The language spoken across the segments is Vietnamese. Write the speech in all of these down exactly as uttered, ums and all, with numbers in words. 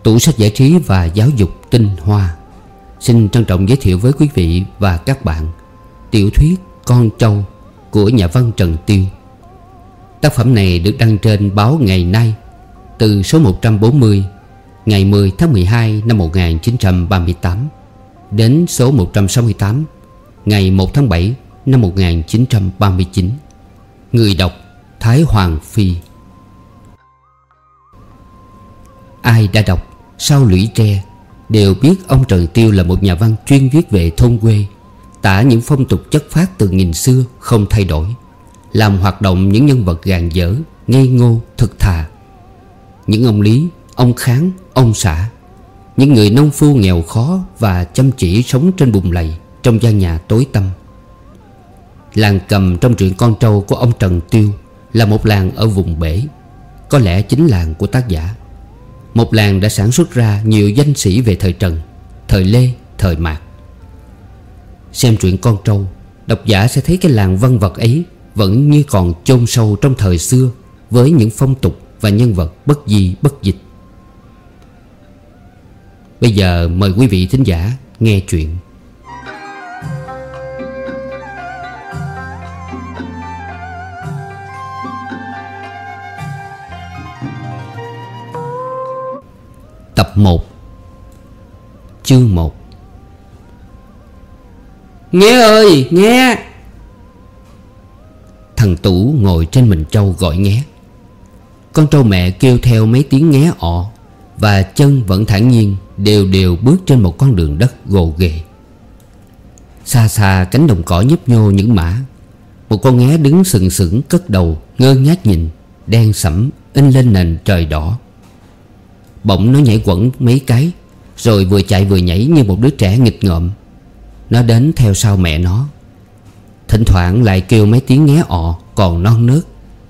Tủ sách giải trí và giáo dục tinh hoa xin trân trọng giới thiệu với quý vị và các bạn tiểu thuyết Con Trâu của nhà văn Trần Tiêu. Tác phẩm này được đăng trên báo Ngày Nay từ số một trăm bốn mươi ngày mười tháng mười hai năm một nghìn chín trăm ba mươi tám đến số một trăm sáu mươi tám ngày một tháng bảy năm một nghìn chín trăm ba mươi chín. Người đọc Thái Hoàng Phi. Ai đã đọc Sao Lũy Tre đều biết ông Trần Tiêu là một nhà văn chuyên viết về thôn quê, tả những phong tục chất phác từ nghìn xưa không thay đổi, làm hoạt động những nhân vật gàn dở, ngây ngô, thực thà. Những ông Lý, ông Kháng, ông Xã, những người nông phu nghèo khó và chăm chỉ sống trên bùn lầy trong gian nhà tối tăm. Làng Cầm trong truyện Con Trâu của ông Trần Tiêu là một làng ở vùng bể, có lẽ chính làng của tác giả. Một làng đã sản xuất ra nhiều danh sĩ về thời Trần, thời Lê, thời Mạc. Xem truyện Con Trâu, độc giả sẽ thấy cái làng văn vật ấy vẫn như còn chôn sâu trong thời xưa, với những phong tục và nhân vật bất di bất dịch. Bây giờ mời quý vị thính giả nghe chuyện. Tập một. Chương một. Nghe ơi, nghe! Thằng Tủ ngồi trên mình trâu gọi nghé. Con trâu mẹ kêu theo mấy tiếng nghé ọ, và chân vẫn thản nhiên đều đều bước trên một con đường đất gồ ghề. Xa xa cánh đồng cỏ nhấp nhô những mã. Một con nghé đứng sừng sững cất đầu ngơ ngác nhìn, đen sẫm in lên nền trời đỏ. Bỗng nó nhảy quẩn mấy cái, rồi vừa chạy vừa nhảy như một đứa trẻ nghịch ngợm. Nó đến theo sau mẹ nó, thỉnh thoảng lại kêu mấy tiếng nghé ọ còn non nớt.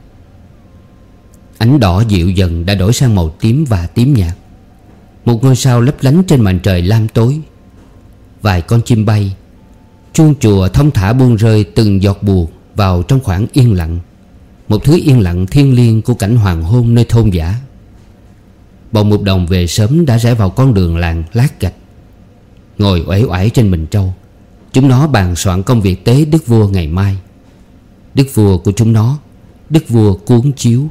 Ánh đỏ dịu dần đã đổi sang màu tím và tím nhạt. Một ngôi sao lấp lánh trên màn trời lam tối. Vài con chim bay, chuông chùa thong thả buông rơi từng giọt buồn vào trong khoảng yên lặng, một thứ yên lặng thiêng liêng của cảnh hoàng hôn nơi thôn dã. Bọn mục đồng về sớm đã rẽ vào con đường làng lát gạch. Ngồi uể oải trên mình trâu, chúng nó bàn soạn công việc tế đức vua ngày mai. Đức vua của chúng nó, đức vua Cuốn Chiếu.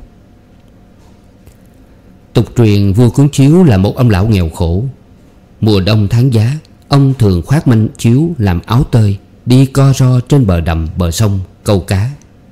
Tục truyền vua Cuốn Chiếu là một ông lão nghèo khổ. Mùa đông tháng giá, ông thường khoác manh chiếu làm áo tơi, đi co ro trên bờ đầm bờ sông câu cá.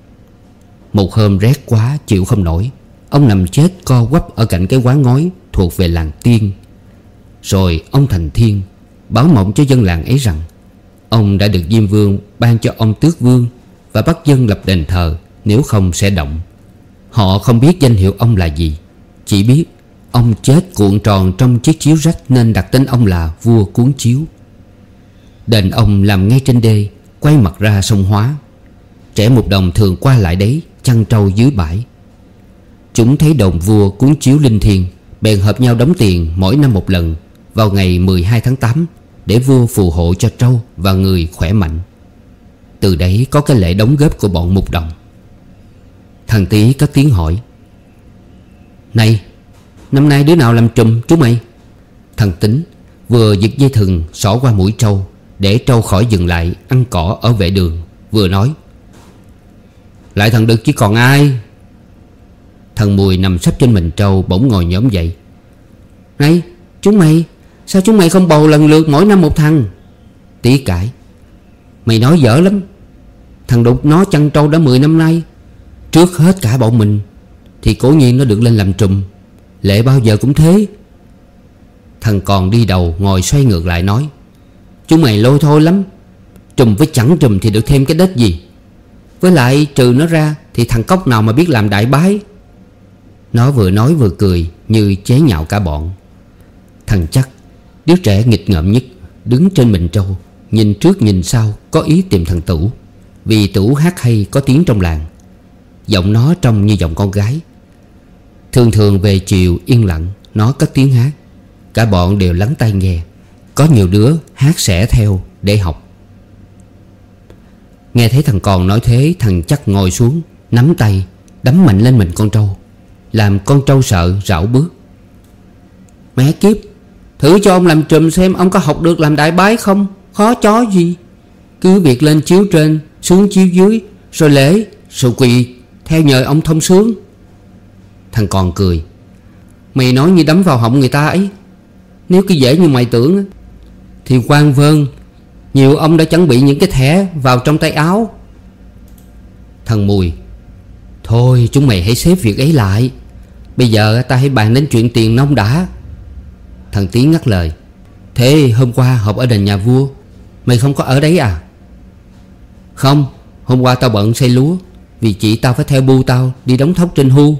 Một hôm rét quá chịu không nổi, ông nằm chết co quắp ở cạnh cái quán ngói thuộc về làng Tiên. Rồi ông thành thiên, báo mộng cho dân làng ấy rằng ông đã được Diêm Vương ban cho ông tước vương, và bắt dân lập đền thờ, nếu không sẽ động. Họ không biết danh hiệu ông là gì, chỉ biết ông chết cuộn tròn trong chiếc chiếu rách nên đặt tên ông là vua Cuốn Chiếu. Đền ông làm ngay trên đê, quay mặt ra sông Hóa. Trẻ mục đồng thường qua lại đấy chăn trâu dưới bãi. Chúng thấy đồn vua Cuốn Chiếu linh thiêng, bèn hợp nhau đóng tiền mỗi năm một lần vào ngày mười hai tháng tám, để vua phù hộ cho trâu và người khỏe mạnh. Từ đấy có cái lễ đóng góp của bọn mục đồng. Thằng Tí cất tiếng hỏi: Này, năm nay đứa nào làm trùm chú mày? Thằng Tính vừa giật dây thừng xỏ qua mũi trâu để trâu khỏi dừng lại ăn cỏ ở vệ đường, vừa nói: Lại thằng Đực chứ còn ai. Thằng Mùi nằm sấp trên mình trâu bỗng ngồi nhổm dậy: Này, chúng mày, sao chúng mày không bầu lần lượt mỗi năm một thằng? Tí cãi: Mày nói dở lắm. Thằng Đục nó chăn trâu đã mười năm nay. Trước hết cả bọn mình thì cố nhiên nó được lên làm trùm. Lệ bao giờ cũng thế. Thằng Còn đi đầu ngồi xoay ngược lại nói: Chúng mày lôi thôi lắm. Trùm với chẳng trùm thì được thêm cái đết gì. Với lại trừ nó ra thì thằng Cóc nào mà biết làm đại bái. Nó vừa nói vừa cười như chế nhạo cả bọn. Thằng Chắc, đứa trẻ nghịch ngợm nhất, đứng trên mình trâu, nhìn trước nhìn sau, có ý tìm thằng Tủ. Vì Tủ hát hay có tiếng trong làng. Giọng nó trông như giọng con gái. Thường thường về chiều yên lặng, nó cất tiếng hát. Cả bọn đều lắng tai nghe. Có nhiều đứa hát xẻ theo để học. Nghe thấy thằng Còn nói thế, thằng Chắc ngồi xuống, nắm tay, đấm mạnh lên mình con trâu, làm con trâu sợ rảo bước. Mẹ kiếp, thử cho ông làm trùm xem ông có học được làm đại bái không. Khó chó gì. Cứ việc lên chiếu trên, xuống chiếu dưới, rồi lễ, rồi quỳ theo nhờ ông thông sướng. Thằng con cười. Mày nói như đấm vào họng người ta ấy. Nếu cứ dễ như mày tưởng thì quan vơn nhiều ông đã chuẩn bị những cái thẻ vào trong tay áo. Thằng Mùi. Thôi chúng mày hãy xếp việc ấy lại. Bây giờ ta hãy bàn đến chuyện tiền nong đã. Thằng Tiến ngắt lời. Thế hôm qua họp ở đền nhà vua, mày không có ở đấy à? Không, hôm qua tao bận xây lúa, vì chị tao phải theo bu tao đi đóng thóc trên hu.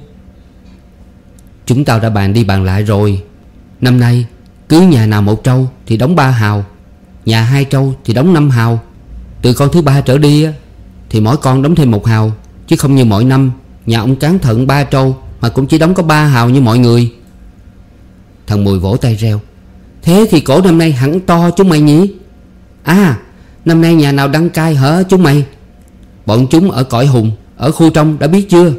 Chúng tao đã bàn đi bàn lại rồi. Năm nay cứ nhà nào một trâu thì đóng ba hào, nhà hai trâu thì đóng năm hào. Từ con thứ ba trở đi thì mỗi con đóng thêm một hào, chứ không như mọi năm nhà ông Cán Thận ba trâu mà cũng chỉ đóng có ba hào như mọi người. Thằng Mùi vỗ tay reo. Thế thì cổ năm nay hẳn to chúng mày nhỉ? À, năm nay nhà nào đăng cai hả chúng mày? Bọn chúng ở cõi hùng, ở khu trong đã biết chưa?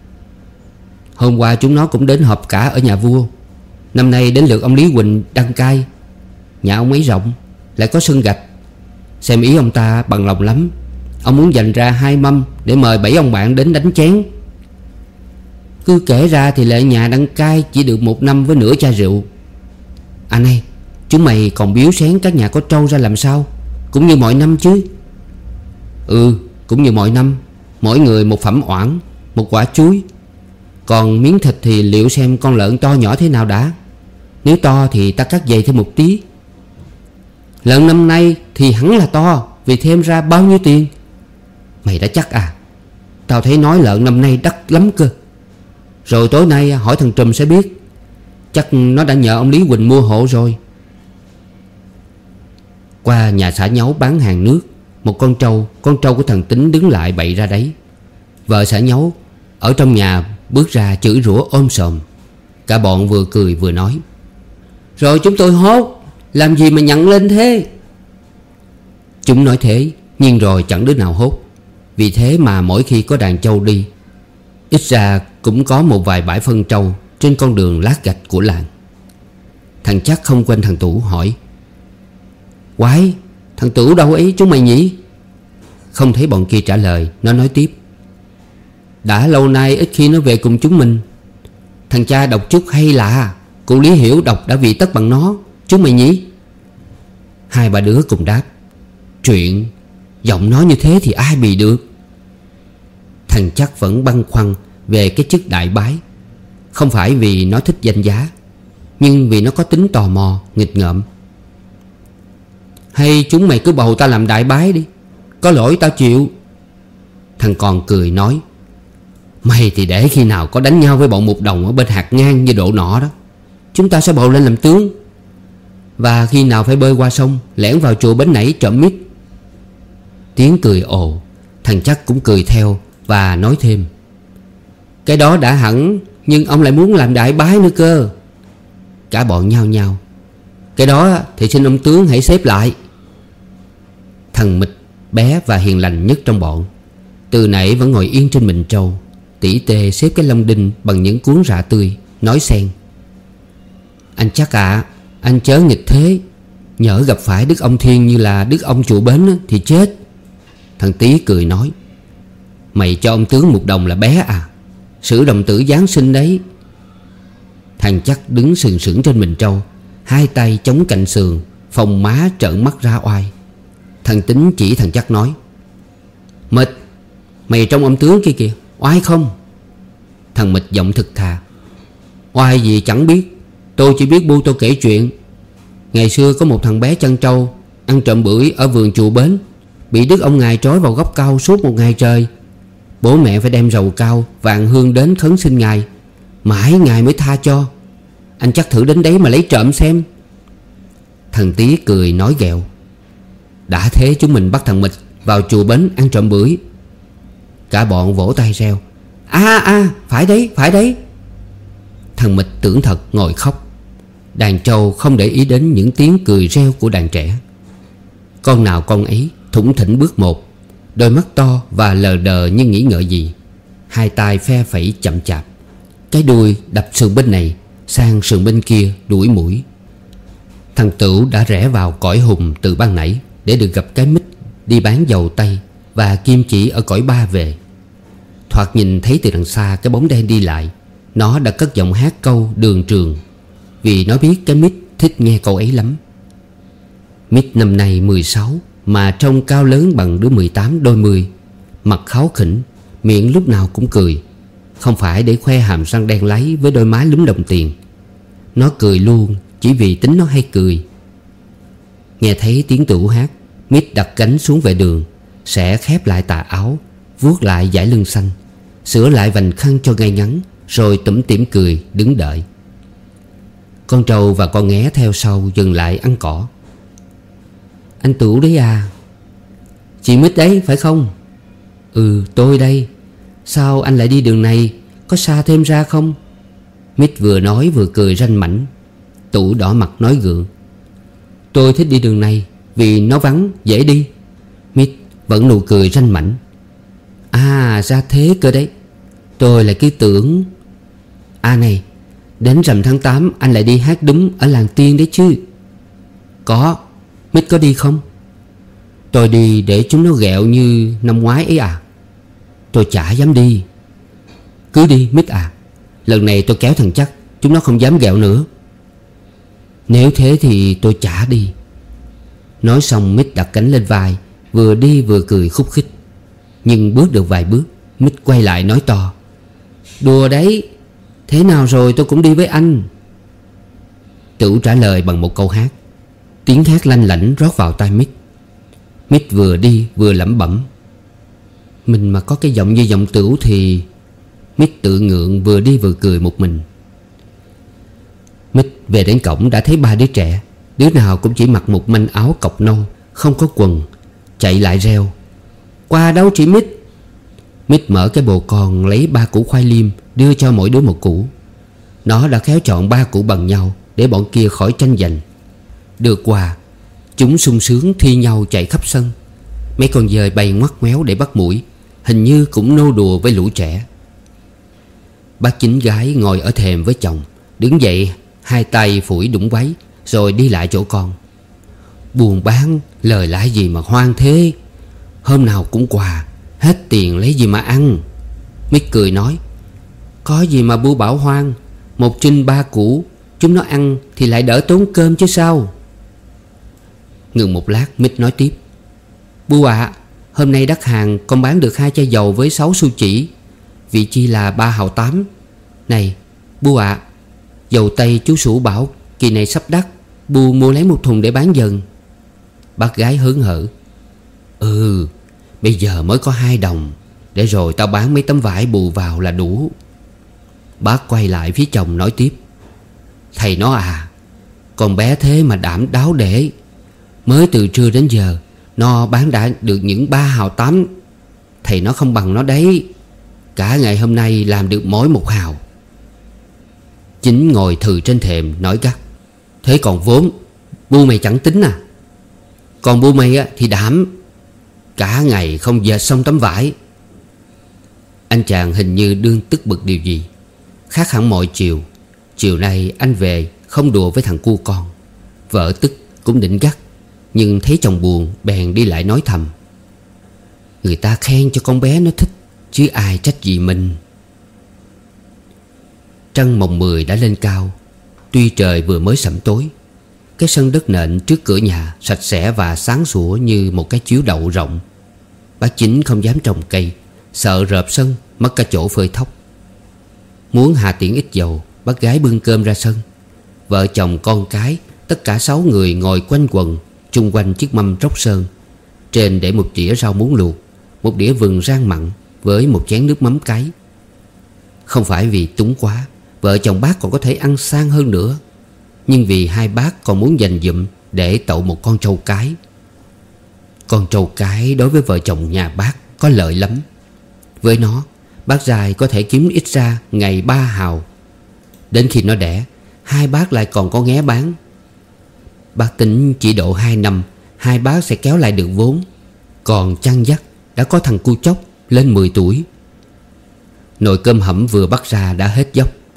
Hôm qua chúng nó cũng đến họp cả ở nhà vua. Năm nay đến lượt ông Lý Quỳnh đăng cai. Nhà ông ấy rộng, lại có sân gạch. Xem ý ông ta bằng lòng lắm. Ông muốn dành ra hai mâm để mời bảy ông bạn đến đánh chén. Cứ kể ra thì lệ nhà đăng cai chỉ được một năm với nửa chai rượu. À này, chúng mày còn biếu xén các nhà có trâu ra làm sao? Cũng như mọi năm chứ? Ừ, cũng như mọi năm. Mỗi người một phẩm oản, một quả chuối. Còn miếng thịt thì liệu xem con lợn to nhỏ thế nào đã. Nếu to thì ta cắt dày thêm một tí. Lợn năm nay thì hẳn là to, vì thêm ra bao nhiêu tiền? Mày đã chắc à? Tao thấy nói lợn năm nay đắt lắm cơ. Rồi tối nay hỏi thằng Trùm sẽ biết. Chắc nó đã nhờ ông Lý Quỳnh mua hộ rồi. Qua nhà xã Nhấu bán hàng nước, một con trâu, con trâu của thằng Tính đứng lại bậy ra đấy. Vợ xã Nhấu ở trong nhà bước ra chửi rủa ôm sòm. Cả bọn vừa cười vừa nói. Rồi chúng tôi hốt, làm gì mà nhận lên thế? Chúng nói thế, nhưng rồi chẳng đứa nào hốt. Vì thế mà mỗi khi có đàn trâu đi, ít ra cũng có một vài bãi phân trâu trên con đường lát gạch của làng. Thằng Chắc không quên thằng Tủ hỏi. Quái, thằng Tủ đâu ấy chúng mày nhỉ? Không thấy bọn kia trả lời, nó nói tiếp. Đã lâu nay ít khi nó về cùng chúng mình. Thằng cha đọc chút hay lạ. Cụ Lý Hiểu đọc đã vị tất bằng nó, chúng mày nhỉ? Hai ba đứa cùng đáp. Chuyện, giọng nói như thế thì ai bì được. Thằng Chắc vẫn băn khoăn về cái chức đại bái. Không phải vì nó thích danh giá, nhưng vì nó có tính tò mò, nghịch ngợm. Hay chúng mày cứ bầu ta làm đại bái đi, có lỗi tao chịu. Thằng Còn cười nói. Mày thì để khi nào có đánh nhau với bọn Mục Đồng ở bên hạt ngang như độ nọ đó, chúng ta sẽ bầu lên làm tướng. Và khi nào phải bơi qua sông, lẻn vào chùa Bến Nảy trộm mít. Tiếng cười ồ. Thằng Chắc cũng cười theo và nói thêm. Cái đó đã hẳn, nhưng ông lại muốn làm đại bái nữa cơ. Cả bọn nhao nhao. Cái đó thì xin ông tướng hãy xếp lại. Thằng Mịch, bé và hiền lành nhất trong bọn, từ nãy vẫn ngồi yên trên mình trâu, tỉ tê xếp cái lông đinh bằng những cuốn rạ tươi, nói xen. Anh Chắc ạ, à, anh chớ nghịch thế. Nhỡ gặp phải đức ông Thiên như là đức ông chùa Bến thì chết. Thằng Tý cười nói. Mày cho ông tướng Mục Đồng là bé à? Sử đồng tử Giáng sinh đấy. Thằng Chắc đứng sừng sững trên mình trâu, hai tay chống cạnh sườn, phồng má trợn mắt ra oai. Thằng Tính chỉ thằng Chắc nói. Mịch, mày trông ông tướng kia kìa, oai không? Thằng Mịch giọng thực thà. Oai gì chẳng biết, tôi chỉ biết bu tôi kể chuyện. Ngày xưa có một thằng bé chăn trâu ăn trộm bưởi ở vườn chùa Bến, bị đức ông ngài trói vào gốc cao suốt một ngày trời. Bố mẹ phải đem rầu cao vàng hương đến khấn xin ngài, mãi ngài mới tha cho. Anh Chắc thử đến đấy mà lấy trộm xem. Thằng Tý cười nói ghẹo. Đã thế chúng mình bắt thằng Mịch vào chùa Bến ăn trộm bưởi. Cả bọn vỗ tay reo. À à, phải đấy, phải đấy. Thằng Mịch tưởng thật ngồi khóc. Đàn trâu không để ý đến những tiếng cười reo của đàn trẻ. Con nào con ấy thủng thỉnh bước một, đôi mắt to và lờ đờ như nghĩ ngợi gì. Hai tay phe phẩy chậm chạp, cái đuôi đập sườn bên này, sang sườn bên kia đuổi muỗi. Thằng Tửu đã rẽ vào cõi hùng từ ban nãy để được gặp cái Mít đi bán dầu tây và Kim Chỉ ở cõi ba về. Thoạt nhìn thấy từ đằng xa cái bóng đen đi lại, nó đã cất giọng hát câu Đường Trường, vì nó biết cái Mít thích nghe câu ấy lắm. Mít năm nay mười sáu mà trông cao lớn bằng đứa mười tám đôi mươi, mặt kháu khỉnh, miệng lúc nào cũng cười. Không phải để khoe hàm răng đen láy với đôi má lúm đồng tiền. Nó cười luôn chỉ vì tính nó hay cười. Nghe thấy tiếng Tửu hát, Mít đặt cánh xuống vệ đường, sẽ khép lại tà áo, vuốt lại dải lưng xanh, sửa lại vành khăn cho ngay ngắn, rồi tủm tỉm cười đứng đợi. Con trâu và con nghé theo sau dừng lại ăn cỏ. Anh Tửu đấy à? Chị Mít đấy phải không? Ừ, tôi đây. Sao anh lại đi đường này? Có xa thêm ra không? Mít vừa nói vừa cười ranh mãnh. Tửu đỏ mặt nói gượng. Tôi thích đi đường này vì nó vắng, dễ đi. Mít vẫn nụ cười ranh mãnh. À, ra thế cơ đấy. Tôi lại cứ tưởng. À này, đến rằm tháng tám anh lại đi hát đúng ở làng Tiên đấy chứ? Có. Mít có đi không? Tôi đi để chúng nó ghẹo như năm ngoái ấy à? Tôi chả dám đi. Cứ đi Mít à. Lần này tôi kéo thằng chắc, chúng nó không dám ghẹo nữa. Nếu thế thì tôi chả đi. Nói xong Mít đặt cánh lên vai, vừa đi vừa cười khúc khích. Nhưng bước được vài bước, Mít quay lại nói to. Đùa đấy. Thế nào rồi tôi cũng đi với anh. Tửu trả lời bằng một câu hát. Tiếng hát lanh lảnh rót vào tai Mít. Mít vừa đi vừa lẩm bẩm. Mình mà có cái giọng như giọng Tửu thì... Mít tự ngượng vừa đi vừa cười một mình. Mít về đến cổng đã thấy ba đứa trẻ. Đứa nào cũng chỉ mặc một manh áo cộc nâu, không có quần, chạy lại reo. Qua đâu chị Mít? Mít mở cái bồ con lấy ba củ khoai liêm, đưa cho mỗi đứa một củ. Nó đã khéo chọn ba củ bằng nhau để bọn kia khỏi tranh giành. Được quà, chúng sung sướng thi nhau chạy khắp sân. Mấy con dơi bay ngoắt ngoéo để bắt muỗi, hình như cũng nô đùa với lũ trẻ. Bác Chính gái ngồi ở thềm với chồng, đứng dậy hai tay phủi đũng váy, rồi đi lại chỗ con. Buôn bán lời lãi gì mà hoang thế? Hôm nào cũng quà, hết tiền lấy gì mà ăn? Mít cười nói. Có gì mà bu bảo hoang. Một trinh ba củ, chúng nó ăn thì lại đỡ tốn cơm chứ sao. Ngừng một lát Mít nói tiếp. Bu ạ, à, hôm nay đắt hàng con bán được hai chai dầu với sáu xu chỉ, vị chi là ba hào tám. Này Bu ạ, à, dầu tây chú Sủ bảo kỳ này sắp đắt, Bu mua lấy một thùng để bán dần. Bác gái hớn hở. Ừ, bây giờ mới có hai đồng, để rồi tao bán mấy tấm vải bù vào là đủ. Bác quay lại phía chồng nói tiếp. Thầy nó à, con bé thế mà đảm đáo để. Mới từ trưa đến giờ nó bán đã được những ba hào tám. Thầy nó không bằng nó đấy. Cả ngày hôm nay làm được mỗi một hào. Chính ngồi thừ trên thềm nói gắt. Thế còn vốn, Bu mày chẳng tính à? Còn Bu mày á, thì đảm. Cả ngày không dệt xong tấm vải. Anh chàng hình như đương tức bực điều gì. Khác hẳn mọi chiều. Chiều nay anh về không đùa với thằng cu con. Vợ tức cũng định gắt, nhưng thấy chồng buồn bèn đi lại nói thầm. Người ta khen cho con bé nó thích, chứ ai trách gì mình. Trăng mồng mười đã lên cao. Tuy trời vừa mới sẩm tối, cái sân đất nện trước cửa nhà sạch sẽ và sáng sủa như một cái chiếu đậu rộng. Bác Chính không dám trồng cây, sợ rợp sân mất cả chỗ phơi thóc. Muốn hạ tiễn ít dầu, bác gái bưng cơm ra sân. Vợ chồng con cái, tất cả sáu người ngồi quanh quần chung quanh chiếc mâm tróc sơn. Trên để một đĩa rau muống luộc, một đĩa vừng rang mặn với một chén nước mắm cái. Không phải vì túng quá, vợ chồng bác còn có thể ăn sang hơn nữa, nhưng vì hai bác còn muốn dành dụm để tậu một con trâu cái. Con trâu cái đối với vợ chồng nhà bác có lợi lắm. Với nó, bác Dài có thể kiếm ít ra ngày ba hào. Đến khi nó đẻ, hai bác lại còn có nghé bán. Bác tính chỉ độ hai năm, hai bác sẽ kéo lại được vốn. Còn chăn dắt đã có thằng cu chốc lên mười tuổi. Nồi cơm hẩm vừa bắt ra đã hết dốc.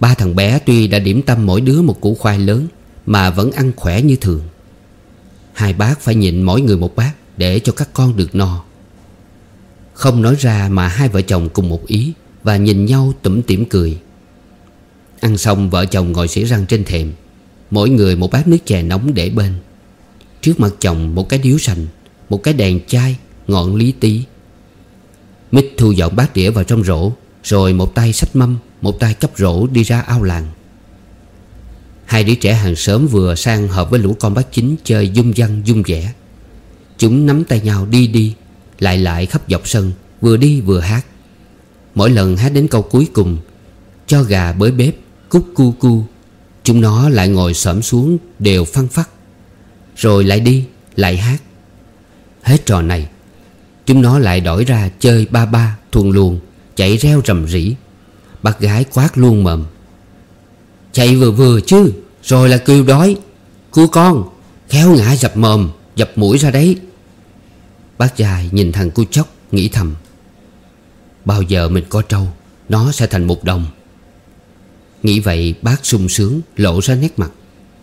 Ba thằng bé tuy đã điểm tâm mỗi đứa một củ khoai lớn mà vẫn ăn khỏe như thường. Hai bác phải nhịn mỗi người một bát để cho các con được no. Không nói ra mà hai vợ chồng cùng một ý và nhìn nhau tủm tỉm cười. Ăn xong vợ chồng ngồi xỉ răng trên thềm, mỗi người một bát nước chè nóng để bên. Trước mặt chồng một cái điếu sành, một cái đèn chai, ngọn lý tí. Mít thu dọn bát đĩa vào trong rổ, rồi một tay xách mâm, một tay cấp rổ đi ra ao làng. Hai đứa trẻ hàng xóm vừa sang hợp với lũ con bác Chính chơi dung dăng dung dẻ. Chúng nắm tay nhau đi đi lại lại khắp dọc sân, vừa đi vừa hát. Mỗi lần hát đến câu cuối cùng, cho gà bới bếp cúc cu cu, chúng nó lại ngồi xổm xuống đều phăng phắc, rồi lại đi lại hát. Hết trò này, chúng nó lại đổi ra chơi ba ba thuần luồng, chạy reo rầm rĩ. Bác gái quát luôn mồm: chạy vừa vừa chứ, rồi là kêu đói. Cua con, khéo ngã dập mồm, dập mũi ra đấy. Bác dài nhìn thằng cu chóc nghĩ thầm: bao giờ mình có trâu, nó sẽ thành một đồng. Nghĩ vậy bác sung sướng lộ ra nét mặt.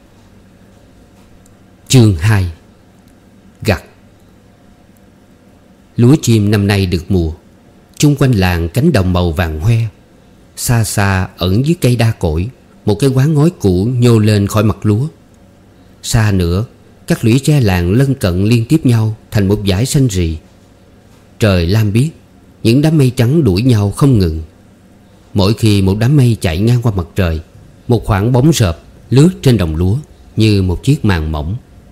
Chương hai. Gặt. Lúa chim năm nay được mùa. Chung quanh làng cánh đồng màu vàng hoe. Xa xa ẩn dưới cây đa cội, một cái quán ngói cũ nhô lên khỏi mặt lúa. Xa nữa, các lũy tre làng lân cận liên tiếp nhau thành một dải xanh rì. Trời lam biếc, những đám mây trắng đuổi nhau không ngừng. Mỗi khi một đám mây chạy ngang qua mặt trời, một khoảng bóng rợp lướt trên đồng lúa như một chiếc màn mỏng.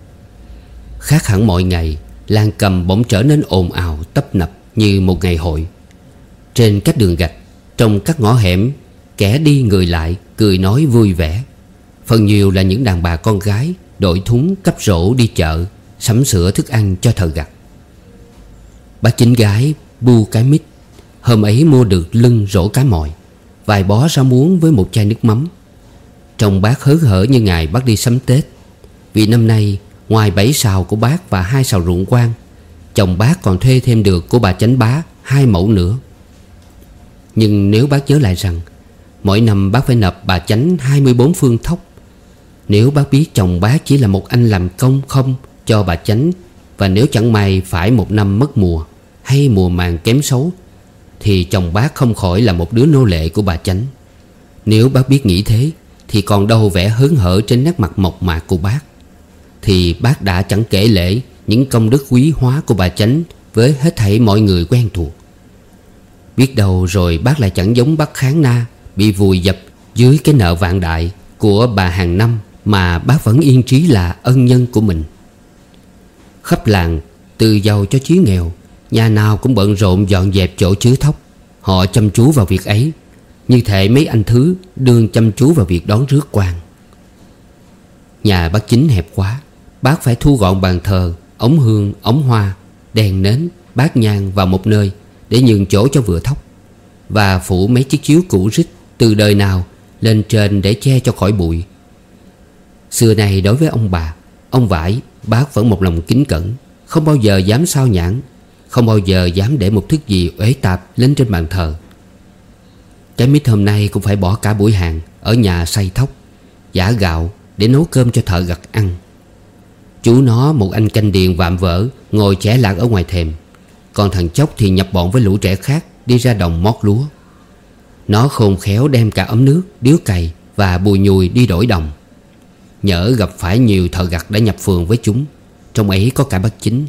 Khác hẳn mọi ngày, làng Cầm bỗng trở nên ồn ào tấp nập như một ngày hội. Trên các đường gạch, trong các ngõ hẻm, kẻ đi người lại cười nói vui vẻ. Phần nhiều là những đàn bà con gái đội thúng cấp rổ đi chợ, sắm sửa thức ăn cho thợ gặt. Bác Chính gái bu cái mít hôm ấy mua được lưng rổ cá mòi, vài bó rau muống với một chai nước mắm. Trông bác hớn hở như ngày bác đi sắm Tết. Vì năm nay ngoài bảy sào của bác và hai sào ruộng quan, chồng bác còn thuê thêm được của bà Chánh Bá hai mẫu nữa. Nhưng nếu bác nhớ lại rằng mỗi năm bác phải nộp bà Chánh hai mươi bốn phương thóc, nếu bác biết chồng bác chỉ là một anh làm công không cho bà Chánh, và nếu chẳng may phải một năm mất mùa hay mùa màng kém xấu, thì chồng bác không khỏi là một đứa nô lệ của bà Chánh. Nếu bác biết nghĩ thế, thì còn đâu vẻ hớn hở trên nét mặt mộc mạc của bác. Thì bác đã chẳng kể lễ những công đức quý hóa của bà Chánh với hết thảy mọi người quen thuộc. Biết đâu rồi bác lại chẳng giống bác Kháng Na bị vùi dập dưới cái nợ vạn đại của bà hàng năm, mà bác vẫn yên trí là ân nhân của mình. Khắp làng, từ giàu cho chí nghèo, nhà nào cũng bận rộn dọn dẹp chỗ chứa thóc. Họ chăm chú vào việc ấy, như thể mấy anh Thứ đương chăm chú vào việc đón rước quan. Nhà bác Chính hẹp quá, bác phải thu gọn bàn thờ, ống hương, ống hoa, đèn nến, bát nhang vào một nơi để nhường chỗ cho vựa thóc, và phủ mấy chiếc chiếu cũ rích từ đời nào lên trên để che cho khỏi bụi. Xưa này đối với ông bà, ông Vải, bác vẫn một lòng kính cẩn, không bao giờ dám sao nhãng, không bao giờ dám để một thức gì uế tạp lên trên bàn thờ. Cái mít hôm nay cũng phải bỏ cả buổi hàng ở nhà xay thóc, giã gạo để nấu cơm cho thợ gặt ăn. Chú nó, một anh canh điền vạm vỡ, ngồi chẻ lạc ở ngoài thềm. Còn thằng Chốc thì nhập bọn với lũ trẻ khác đi ra đồng mót lúa. Nó khôn khéo đem cả ấm nước, điếu cày và bùi nhùi đi đổi đồng. Nhỡ gặp phải nhiều thợ gặt đã nhập phường với chúng, trong ấy có cả bác Chính.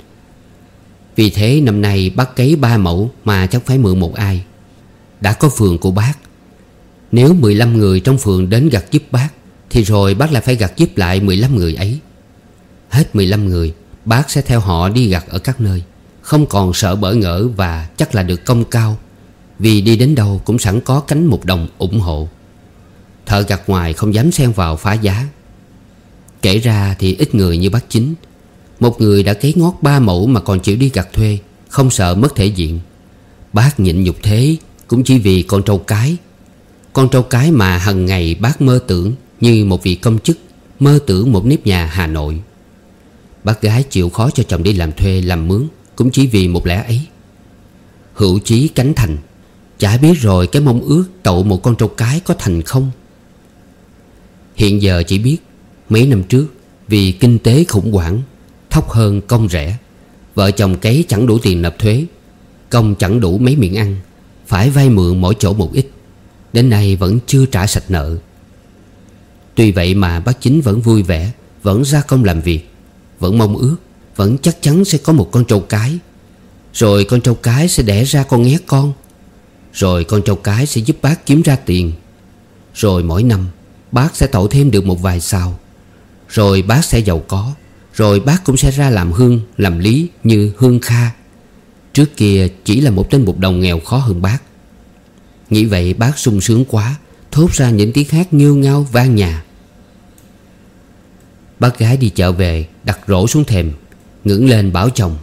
Vì thế năm nay bác cấy ba mẫu mà chắc phải mượn một ai. Đã có phường của bác, nếu mười lăm người trong phường đến gặt giúp bác, thì rồi bác lại phải gặt giúp lại mười lăm người ấy. Hết mười lăm người, bác sẽ theo họ đi gặt ở các nơi, không còn sợ bỡ ngỡ và chắc là được công cao, vì đi đến đâu cũng sẵn có cánh một đồng ủng hộ. Thợ gặt ngoài không dám xen vào phá giá. Kể ra thì ít người như bác Chính, một người đã cấy ngót ba mẫu mà còn chịu đi gặt thuê, không sợ mất thể diện. Bác nhịn nhục thế cũng chỉ vì con trâu cái. Con trâu cái mà hằng ngày bác mơ tưởng như một vị công chức, mơ tưởng một nếp nhà Hà Nội. Bác gái chịu khó cho chồng đi làm thuê làm mướn cũng chỉ vì một lẽ ấy. Hữu chí cánh thành, Chả biết rồi cái mong ước tậu một con trâu cái có thành không. Hiện giờ chỉ biết mấy năm trước vì kinh tế khủng hoảng, thóc hơn công rẻ, vợ chồng cấy chẳng đủ tiền nộp thuế, công chẳng đủ mấy miệng ăn, phải vay mượn mỗi chỗ một ít. Đến nay vẫn chưa trả sạch nợ. Tuy vậy mà bác Chính vẫn vui vẻ, vẫn ra công làm việc, vẫn mong ước, vẫn chắc chắn sẽ có một con trâu cái. Rồi con trâu cái sẽ đẻ ra con nghé con. Rồi con trâu cái sẽ giúp bác kiếm ra tiền. Rồi mỗi năm bác sẽ tậu thêm được một vài sào. Rồi bác sẽ giàu có. Rồi bác cũng sẽ ra làm hương, làm lý như Hương Kha. Trước kia chỉ là một tên bục đồng nghèo khó hơn bác. Nghĩ vậy bác sung sướng quá, thốt ra những tiếng hát nghêu ngao vang nhà. Bác gái đi chợ về, đặt rổ xuống thềm, ngẩng lên bảo chồng: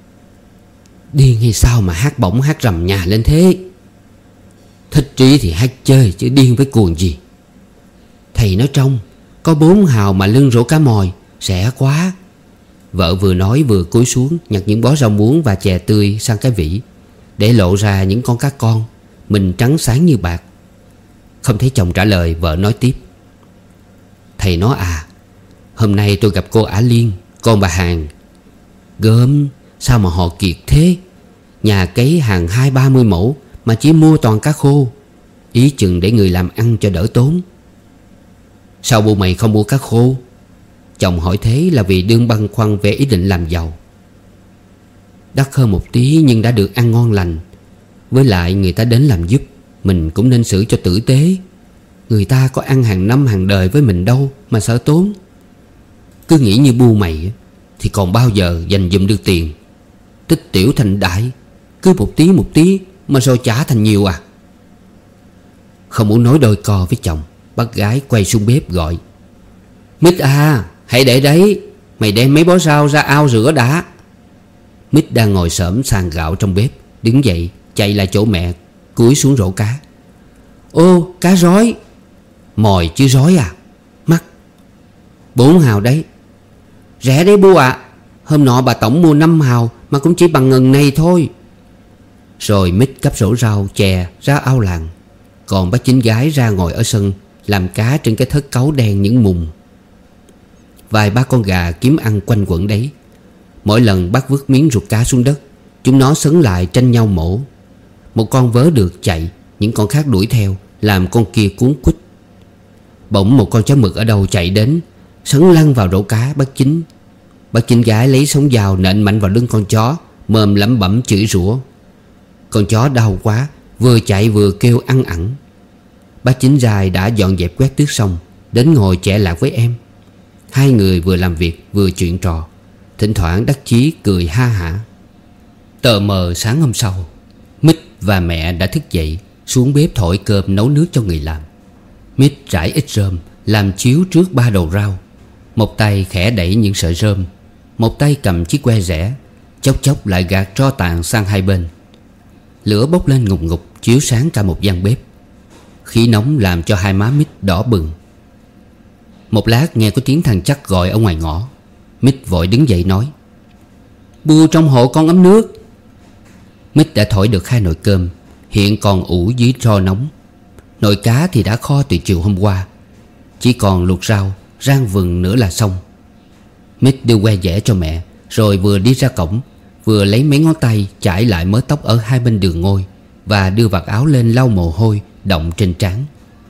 "Điên hay sao mà hát bổng hát rầm nhà lên thế? Thích trí thì hát chơi chứ điên với cuồng gì. Thầy nói trong có bốn hào mà lưng rổ cá mòi, rẻ quá." Vợ vừa nói vừa cúi xuống nhặt những bó rau muống và chè tươi sang cái vỉ, để lộ ra những con cá con, mình trắng sáng như bạc. Không thấy chồng trả lời, vợ nói tiếp: "Thầy nói à, hôm nay tôi gặp cô Ả Liên, con bà Hàng. Gớm, sao mà họ kiệt thế. Nhà cấy hàng hai ba mươi mẫu mà chỉ mua toàn cá khô, ý chừng để người làm ăn cho đỡ tốn." "Sao bộ mày không mua cá khô?" Chồng hỏi thế là vì đương băn khoăn về ý định làm giàu. "Đắt hơn một tí nhưng đã được ăn ngon lành. Với lại người ta đến làm giúp, mình cũng nên xử cho tử tế. Người ta có ăn hàng năm hàng đời với mình đâu mà sợ tốn. Cứ nghĩ như bu mày thì còn bao giờ dành dụm được tiền. Tích tiểu thành đại, cứ một tí một tí mà rồi trả thành nhiều à." Không muốn nói đôi co với chồng, bác gái quay xuống bếp gọi: "Mít à, hãy để đấy, mày đem mấy bó rau ra ao rửa đã." Mít đang ngồi xổm sàn gạo trong bếp, đứng dậy chạy lại chỗ mẹ, cúi xuống rổ cá. "Ô, cá rói." "Mòi chứ rói à? Mắc." "Bốn hào đấy." "Rẻ đấy bu ạ. À. Hôm nọ bà tổng mua năm hào mà cũng chỉ bằng ngần này thôi." Rồi Mít cắp rổ rau chè ra ao làng. Còn bác Chính gái ra ngồi ở sân làm cá trên cái thớt cáu đen những mùng. Vài ba con gà kiếm ăn quanh quẩn đấy. Mỗi lần bác vứt miếng ruột cá xuống đất, chúng nó sấn lại tranh nhau mổ. Một con vớ được chạy, những con khác đuổi theo, làm con kia cuốn quýt. Bỗng một con chó mực ở đâu chạy đến, sấn lăn vào rổ cá bác Chính. Bác Chính gái lấy sống dao nện mạnh vào lưng con chó, mồm lẩm bẩm chửi rủa. Con chó đau quá, vừa chạy vừa kêu ăn ẳng. Bác Chính dài đã dọn dẹp quét tước xong, đến ngồi chẻ lạc với em. Hai người vừa làm việc vừa chuyện trò, thỉnh thoảng đắc chí cười ha hả. Tờ mờ sáng hôm sau, Mít và mẹ đã thức dậy, xuống bếp thổi cơm nấu nước cho người làm. Mít rải ít rơm, làm chiếu trước ba đầu rau. Một tay khẽ đẩy những sợi rơm, một tay cầm chiếc que rẻ, chốc chốc lại gạt tro tàn sang hai bên. Lửa bốc lên ngục ngục, chiếu sáng cả một gian bếp. Khí nóng làm cho hai má Mít đỏ bừng. Một lát nghe có tiếng thằng Chắc gọi ở ngoài ngõ. Mít vội đứng dậy nói: "Bu trong hộ con ấm nước." Mít đã thổi được hai nồi cơm, hiện còn ủ dưới tro nóng. Nồi cá thì đã kho từ chiều hôm qua, chỉ còn luộc rau, rang vừng nữa là xong. Mít đưa que dẻ cho mẹ, rồi vừa đi ra cổng, vừa lấy mấy ngón tay chải lại mớ tóc ở hai bên đường ngôi, và đưa vạt áo lên lau mồ hôi đọng trên trán.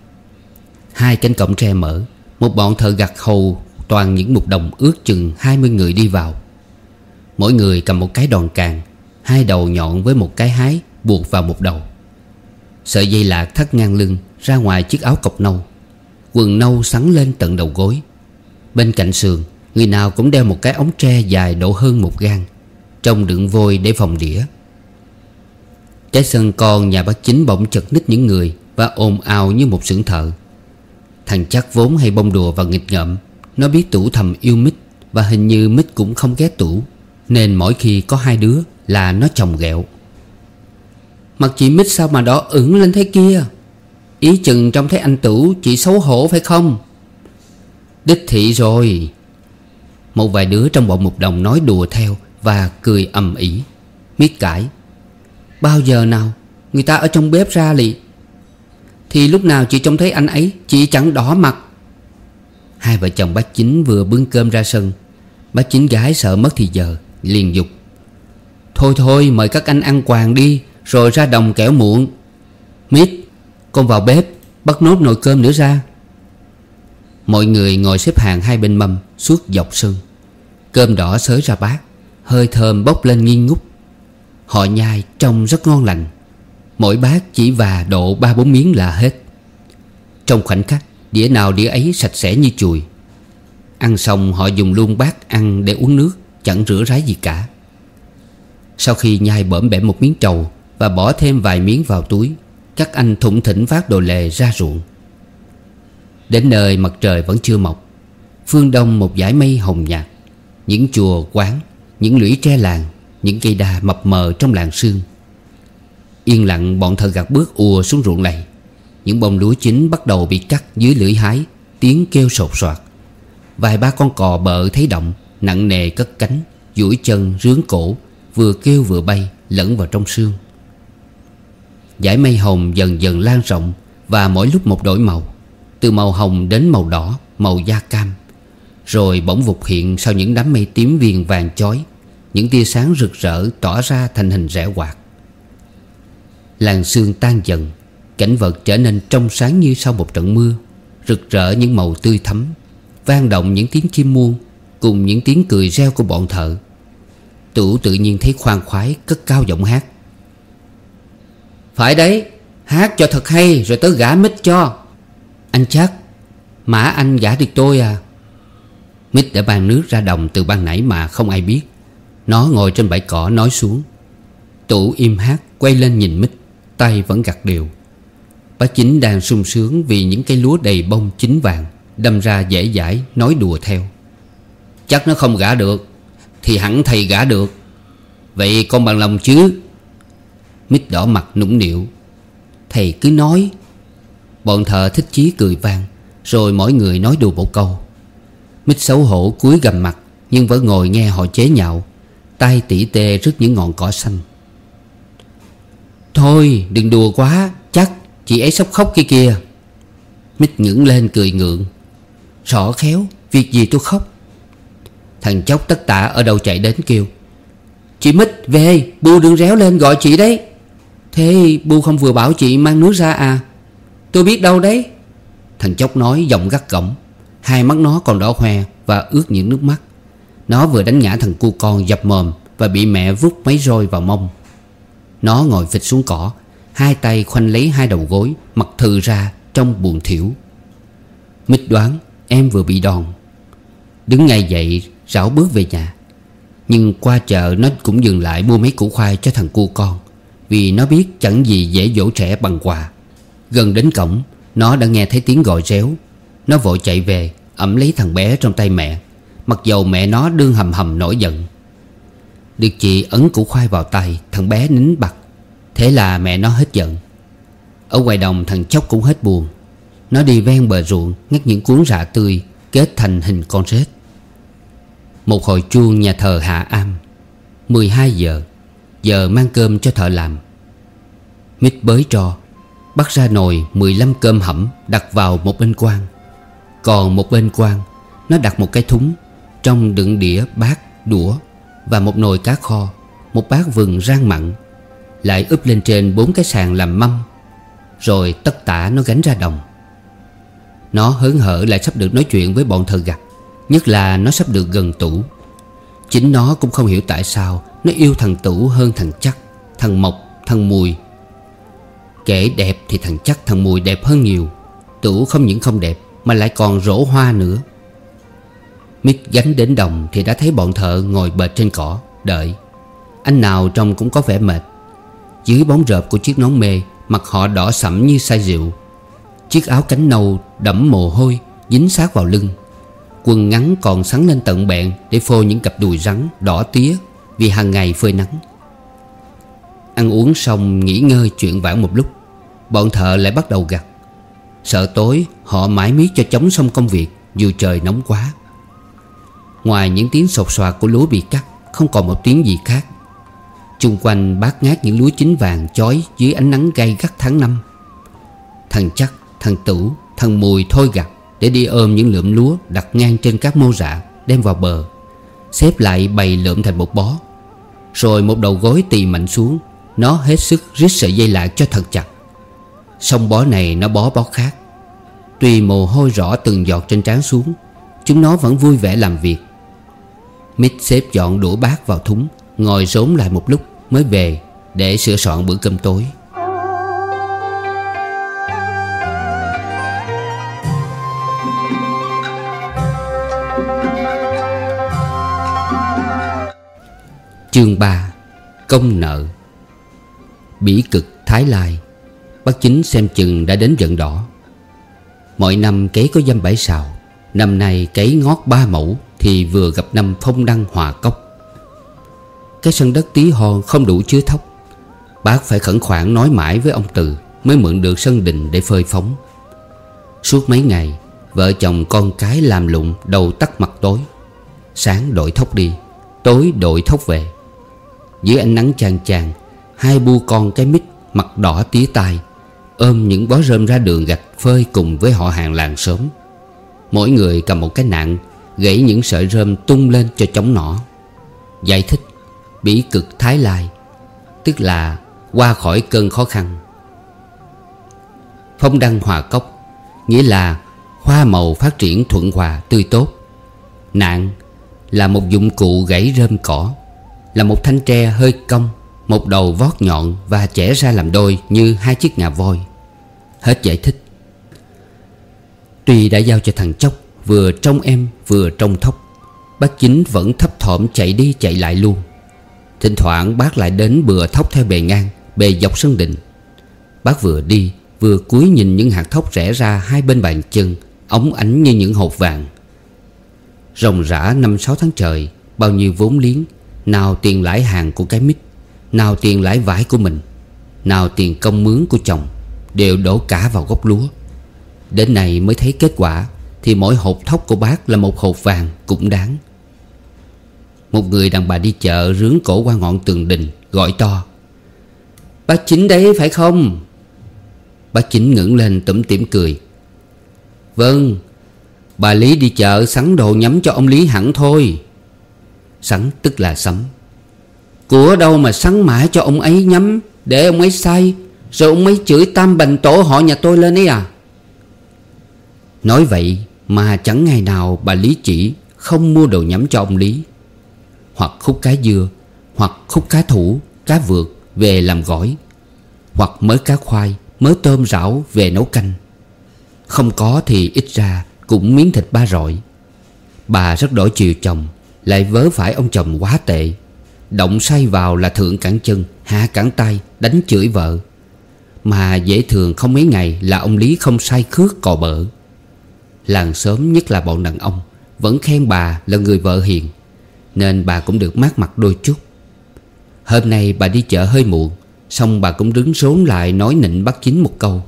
Hai cánh cổng tre mở, một bọn thợ gặt hầu toàn những mục đồng ước chừng hai mươi người đi vào. Mỗi người cầm một cái đòn càng, hai đầu nhọn với một cái hái buộc vào một đầu. Sợi dây lạc thắt ngang lưng ra ngoài chiếc áo cộc nâu, quần nâu sắn lên tận đầu gối. Bên cạnh sườn, người nào cũng đeo một cái ống tre dài độ hơn một gang, trông đựng vôi để phòng đĩa. Cái sân con nhà bác Chính bỗng chật ních những người và ồn ào như một xưởng thợ. Thằng Chắc vốn hay bông đùa và nghịch ngợm, nó biết Tủ thầm yêu Mít, và hình như Mít cũng không ghét Tủ, nên mỗi khi có hai đứa là nó chồng ghẹo: "Mặt chị Mít sao mà đỏ ửng lên thế kia? Ý chừng trông thấy anh Tủ chị xấu hổ phải không?" "Đích thị rồi." Một vài đứa trong bọn mục đồng nói đùa theo và cười ầm ĩ. Mít cãi: "Bao giờ nào? Người ta ở trong bếp ra lì. Thì lúc nào chị trông thấy anh ấy chị chẳng đỏ mặt. Hai vợ chồng bác Chính vừa bưng cơm ra sân. Bác Chính gái sợ mất thì giờ, liền dục: Thôi thôi, mời các anh ăn quàng đi, rồi ra đồng kẻo muộn. Mít, con vào bếp bắt nốt nồi cơm nữa ra. Mọi người ngồi xếp hàng hai bên mâm suốt dọc sân. Cơm đỏ xới ra bát, hơi thơm bốc lên nghi ngút. Họ nhai trông rất ngon lành. Mỗi bát chỉ và độ ba bốn miếng là hết. Trong khoảnh khắc, đĩa nào đĩa ấy sạch sẽ như chùi. Ăn xong họ dùng luôn bát ăn để uống nước, chẳng rửa ráy gì cả. Sau khi nhai bỡm bẻm một miếng trầu và bỏ thêm vài miếng vào túi, các anh thủng thỉnh vác đồ lề ra ruộng. Đến nơi mặt trời vẫn chưa mọc. Phương đông một dải mây hồng nhạt. Những chùa quán, những lũy tre làng, những cây đa mập mờ trong làng sương. Yên lặng bọn thợ gặt bước ùa xuống ruộng lầy. Những bông lúa chín bắt đầu bị cắt dưới lưỡi hái, tiếng kêu sột soạt. Vài ba con cò bợ thấy động, nặng nề cất cánh, duỗi chân rướn cổ, vừa kêu vừa bay lẫn vào trong sương. Dải mây hồng dần dần lan rộng, và mỗi lúc một đổi màu, từ màu hồng đến màu đỏ, màu da cam. Rồi bỗng vụt hiện sau những đám mây tím viền vàng chói, những tia sáng rực rỡ tỏa ra thành hình rẽ quạt. Làn sương tan dần, cảnh vật trở nên trong sáng như sau một trận mưa, rực rỡ những màu tươi thắm, vang động những tiếng chim muông cùng những tiếng cười reo của bọn thợ. Tửu tự nhiên thấy khoan khoái cất cao giọng hát: Phải đấy, hát cho thật hay rồi tớ gả Mít cho. Anh chắc Mã anh gả được tôi à? Mít đã mang nước ra đồng từ ban nãy mà không ai biết. Nó ngồi trên bãi cỏ nói xuống. Tửu im hát quay lên nhìn Mít, tay vẫn gặt đều. Bác Chính đang sung sướng vì những cây lúa đầy bông chín vàng, đâm ra dễ dãi nói đùa theo: Chắc nó không gả được thì hẳn thầy gả được. Vậy con bằng lòng chứ? Mít đỏ mặt nũng nịu: Thầy cứ nói. Bọn thợ thích chí cười vang, rồi mỗi người nói đùa một câu. Mít xấu hổ cúi gằm mặt, nhưng vẫn ngồi nghe họ chế nhạo, tay tỉ tê rứt những ngọn cỏ xanh. Thôi đừng đùa quá, chắc chị ấy sắp khóc kia kìa. Mít ngẩng lên cười ngượng: Rõ khéo, việc gì tôi khóc. Thằng chốc tất tả ở đâu chạy đến kêu: Chị Mít về, Bu đừng réo lên gọi chị đấy. Thế Bu không vừa bảo chị mang nước ra à? Tôi biết đâu đấy. Thằng chốc nói giọng gắt gỏng. Hai mắt nó còn đỏ hoe và ướt những nước mắt. Nó vừa đánh ngã thằng cu con dập mồm và bị mẹ vút mấy roi vào mông. Nó ngồi phịch xuống cỏ, hai tay khoanh lấy hai đầu gối, mặt thừ ra trông buồn thiểu. Mít đoán em vừa bị đòn. Đứng ngay dậy rảo bước về nhà. Nhưng qua chợ nó cũng dừng lại mua mấy củ khoai cho thằng cu con, vì nó biết chẳng gì dễ dỗ trẻ bằng quà. Gần đến cổng, nó đã nghe thấy tiếng gọi réo. Nó vội chạy về ẵm lấy thằng bé trong tay mẹ, mặc dầu mẹ nó đương hầm hầm nổi giận. Được chị ấn củ khoai vào tay, thằng bé nín bặt. Thế là mẹ nó hết giận. Ở ngoài đồng thằng chốc cũng hết buồn. Nó đi ven bờ ruộng ngắt những cuốn rạ tươi kết thành hình con rết. Một hồi chuông nhà thờ hạ am. Mười hai giờ, giờ mang cơm cho thợ làm. Mít bới tro, bắt ra nồi mười lăm cơm hẩm đặt vào một bên quan. Còn một bên quan, nó đặt một cái thúng, trong đựng đĩa, bát, đũa và một nồi cá kho, một bát vừng rang mặn. Lại úp lên trên bốn cái sàn làm mâm. Rồi tất tả nó gánh ra đồng. Nó hớn hở lại sắp được nói chuyện với bọn thợ gặt, nhất là nó sắp được gần Tửu. Chính nó cũng không hiểu tại sao nó yêu thằng Tửu hơn thằng Chắc, thằng Mộc, thằng Mùi. Kể đẹp thì thằng Chắc thằng Mùi đẹp hơn nhiều. Tửu không những không đẹp mà lại còn rổ hoa nữa. Mít gánh đến đồng thì đã thấy bọn thợ ngồi bệt trên cỏ đợi. Anh nào trông cũng có vẻ mệt. Dưới bóng rợp của chiếc nón mê, mặt họ đỏ sẫm như say rượu. Chiếc áo cánh nâu đẫm mồ hôi dính sát vào lưng. Quần ngắn còn sắn lên tận bẹn để phô những cặp đùi rắn đỏ tía vì hàng ngày phơi nắng. Ăn uống xong nghỉ ngơi chuyện vãn một lúc, bọn thợ lại bắt đầu gặt. Sợ tối họ mãi miết cho chóng xong công việc dù trời nóng quá. Ngoài những tiếng sột soạt của lúa bị cắt, không còn một tiếng gì khác. Chung quanh bát ngát những lúa chín vàng chói dưới ánh nắng gay gắt tháng năm. Thằng Chắc, thằng Tửu, thằng Mùi thôi gặt để đi ôm những lượm lúa đặt ngang trên các mô rạ, đem vào bờ, xếp lại bày lượm thành một bó. Rồi một đầu gối tì mạnh xuống, nó hết sức rít sợi dây lạc cho thật chặt. Xong bó này nó bó bó khác. Tuy mồ hôi rõ từng giọt trên trán xuống, chúng nó vẫn vui vẻ làm việc. Mít xếp dọn đũa bát vào thúng, ngồi rốn lại một lúc mới về để sửa soạn bữa cơm tối. Chương ba. Công nợ. Bỉ Cực, Thái Lai. Bác Chính xem chừng đã đến Vận Đỏ. Mọi năm cấy có dăm bảy sào. Năm nay cấy ngót ba mẫu thì vừa gặp năm phong đăng hòa cốc. Cái sân đất tí hon không đủ chứa thóc. Bác phải khẩn khoản nói mãi với ông Từ mới mượn được sân đình để phơi phóng. Suốt mấy ngày, vợ chồng con cái làm lụng đầu tắt mặt tối. Sáng đội thóc đi, tối đội thóc về. Dưới ánh nắng chang chang, hai bu con cái mít mặt đỏ tía tai ôm những bó rơm ra đường gạch phơi cùng với họ hàng làng xóm. Mỗi người cầm một cái nạng, gãy những sợi rơm tung lên cho chống nỏ. Giải thích Bỉ Cực, Thái Lai, tức là qua khỏi cơn khó khăn. Phong đăng hòa cốc nghĩa là hoa màu phát triển thuận hòa tươi tốt. Nạng là một dụng cụ gãy rơm cỏ, là một thanh tre hơi cong, một đầu vót nhọn và chẻ ra làm đôi như hai chiếc ngà voi. Hết giải thích. Tuy đã giao cho thằng Chốc vừa trông em vừa trông thóc, bác Chính vẫn thấp thỏm chạy đi chạy lại luôn. Thỉnh thoảng bác lại đến bừa thóc theo bề ngang, bề dọc sân đình. Bác vừa đi vừa cúi nhìn những hạt thóc rẽ ra hai bên bàn chân, óng ánh như những hột vàng. Ròng rã năm sáu tháng trời, bao nhiêu vốn liếng, nào tiền lãi hàng của cái mít, nào tiền lãi vải của mình, nào tiền công mướn của chồng, đều đổ cả vào gốc lúa. Đến nay mới thấy kết quả, thì mỗi hột thóc của bác là một hột vàng cũng đáng. Một người đàn bà đi chợ rướn cổ qua ngọn tường đình gọi to: "Bác Chính đấy phải không?" Bác Chính ngẩng lên tủm tỉm cười: "Vâng, bà Lý đi chợ sắn đồ nhắm cho ông Lý hẳn thôi." Sắn tức là sắm. "Của đâu mà sắn mãi cho ông ấy nhắm, để ông ấy say, rồi ông ấy chửi tam bành tổ họ nhà tôi lên ấy à?" Nói vậy mà chẳng ngày nào bà Lý chỉ không mua đồ nhắm cho ông Lý. Hoặc khúc cá dưa, hoặc khúc cá thủ, cá vượt về làm gỏi, hoặc mớ cá khoai, mớ tôm rảo về nấu canh. Không có thì ít ra cũng miếng thịt ba rọi. Bà rất đổi chiều chồng, lại vớ phải ông chồng quá tệ. Động say vào là thượng cẳng chân, hạ cẳng tay, đánh chửi vợ. Mà dễ thường không mấy ngày là ông Lý không say khước cò bợ. Làng xóm, nhất là bọn đàn ông, vẫn khen bà là người vợ hiền, nên bà cũng được mát mặt đôi chút. Hôm nay bà đi chợ hơi muộn, xong bà cũng đứng rốn lại nói nịnh bác Chính một câu: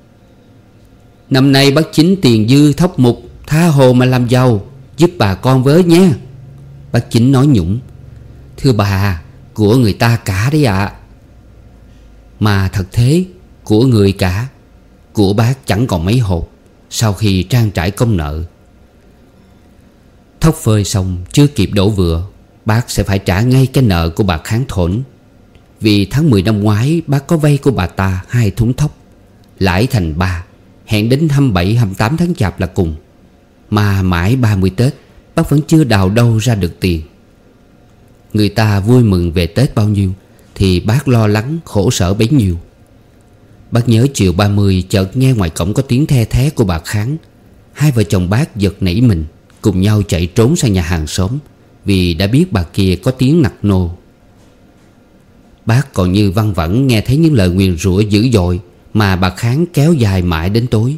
"Năm nay bác Chính tiền dư thóc mục, tha hồ mà làm giàu, giúp bà con với nhé." Bác Chính nói nhũng: "Thưa bà, của người ta cả đấy ạ." Mà thật thế, của người cả. Của bác chẳng còn mấy hột sau khi trang trải công nợ. Thóc phơi xong chưa kịp đổ vựa, bác sẽ phải trả ngay cái nợ của bà Kháng Thổn. Vì tháng mười năm ngoái bác có vay của bà ta hai thúng thóc, lãi thành ba, hẹn đến hai mươi bảy hai mươi tám tháng Chạp là cùng. Mà mãi ba mươi Tết bác vẫn chưa đào đâu ra được tiền. Người ta vui mừng về Tết bao nhiêu thì bác lo lắng khổ sở bấy nhiêu. Bác nhớ chiều ba mươi chợt nghe ngoài cổng có tiếng the thé của bà Kháng. Hai vợ chồng bác giật nảy mình, cùng nhau chạy trốn sang nhà hàng xóm, vì đã biết bà kia có tiếng nặc nô. Bác còn như văng vẳng nghe thấy những lời nguyền rủa dữ dội mà bà Kháng kéo dài mãi đến tối.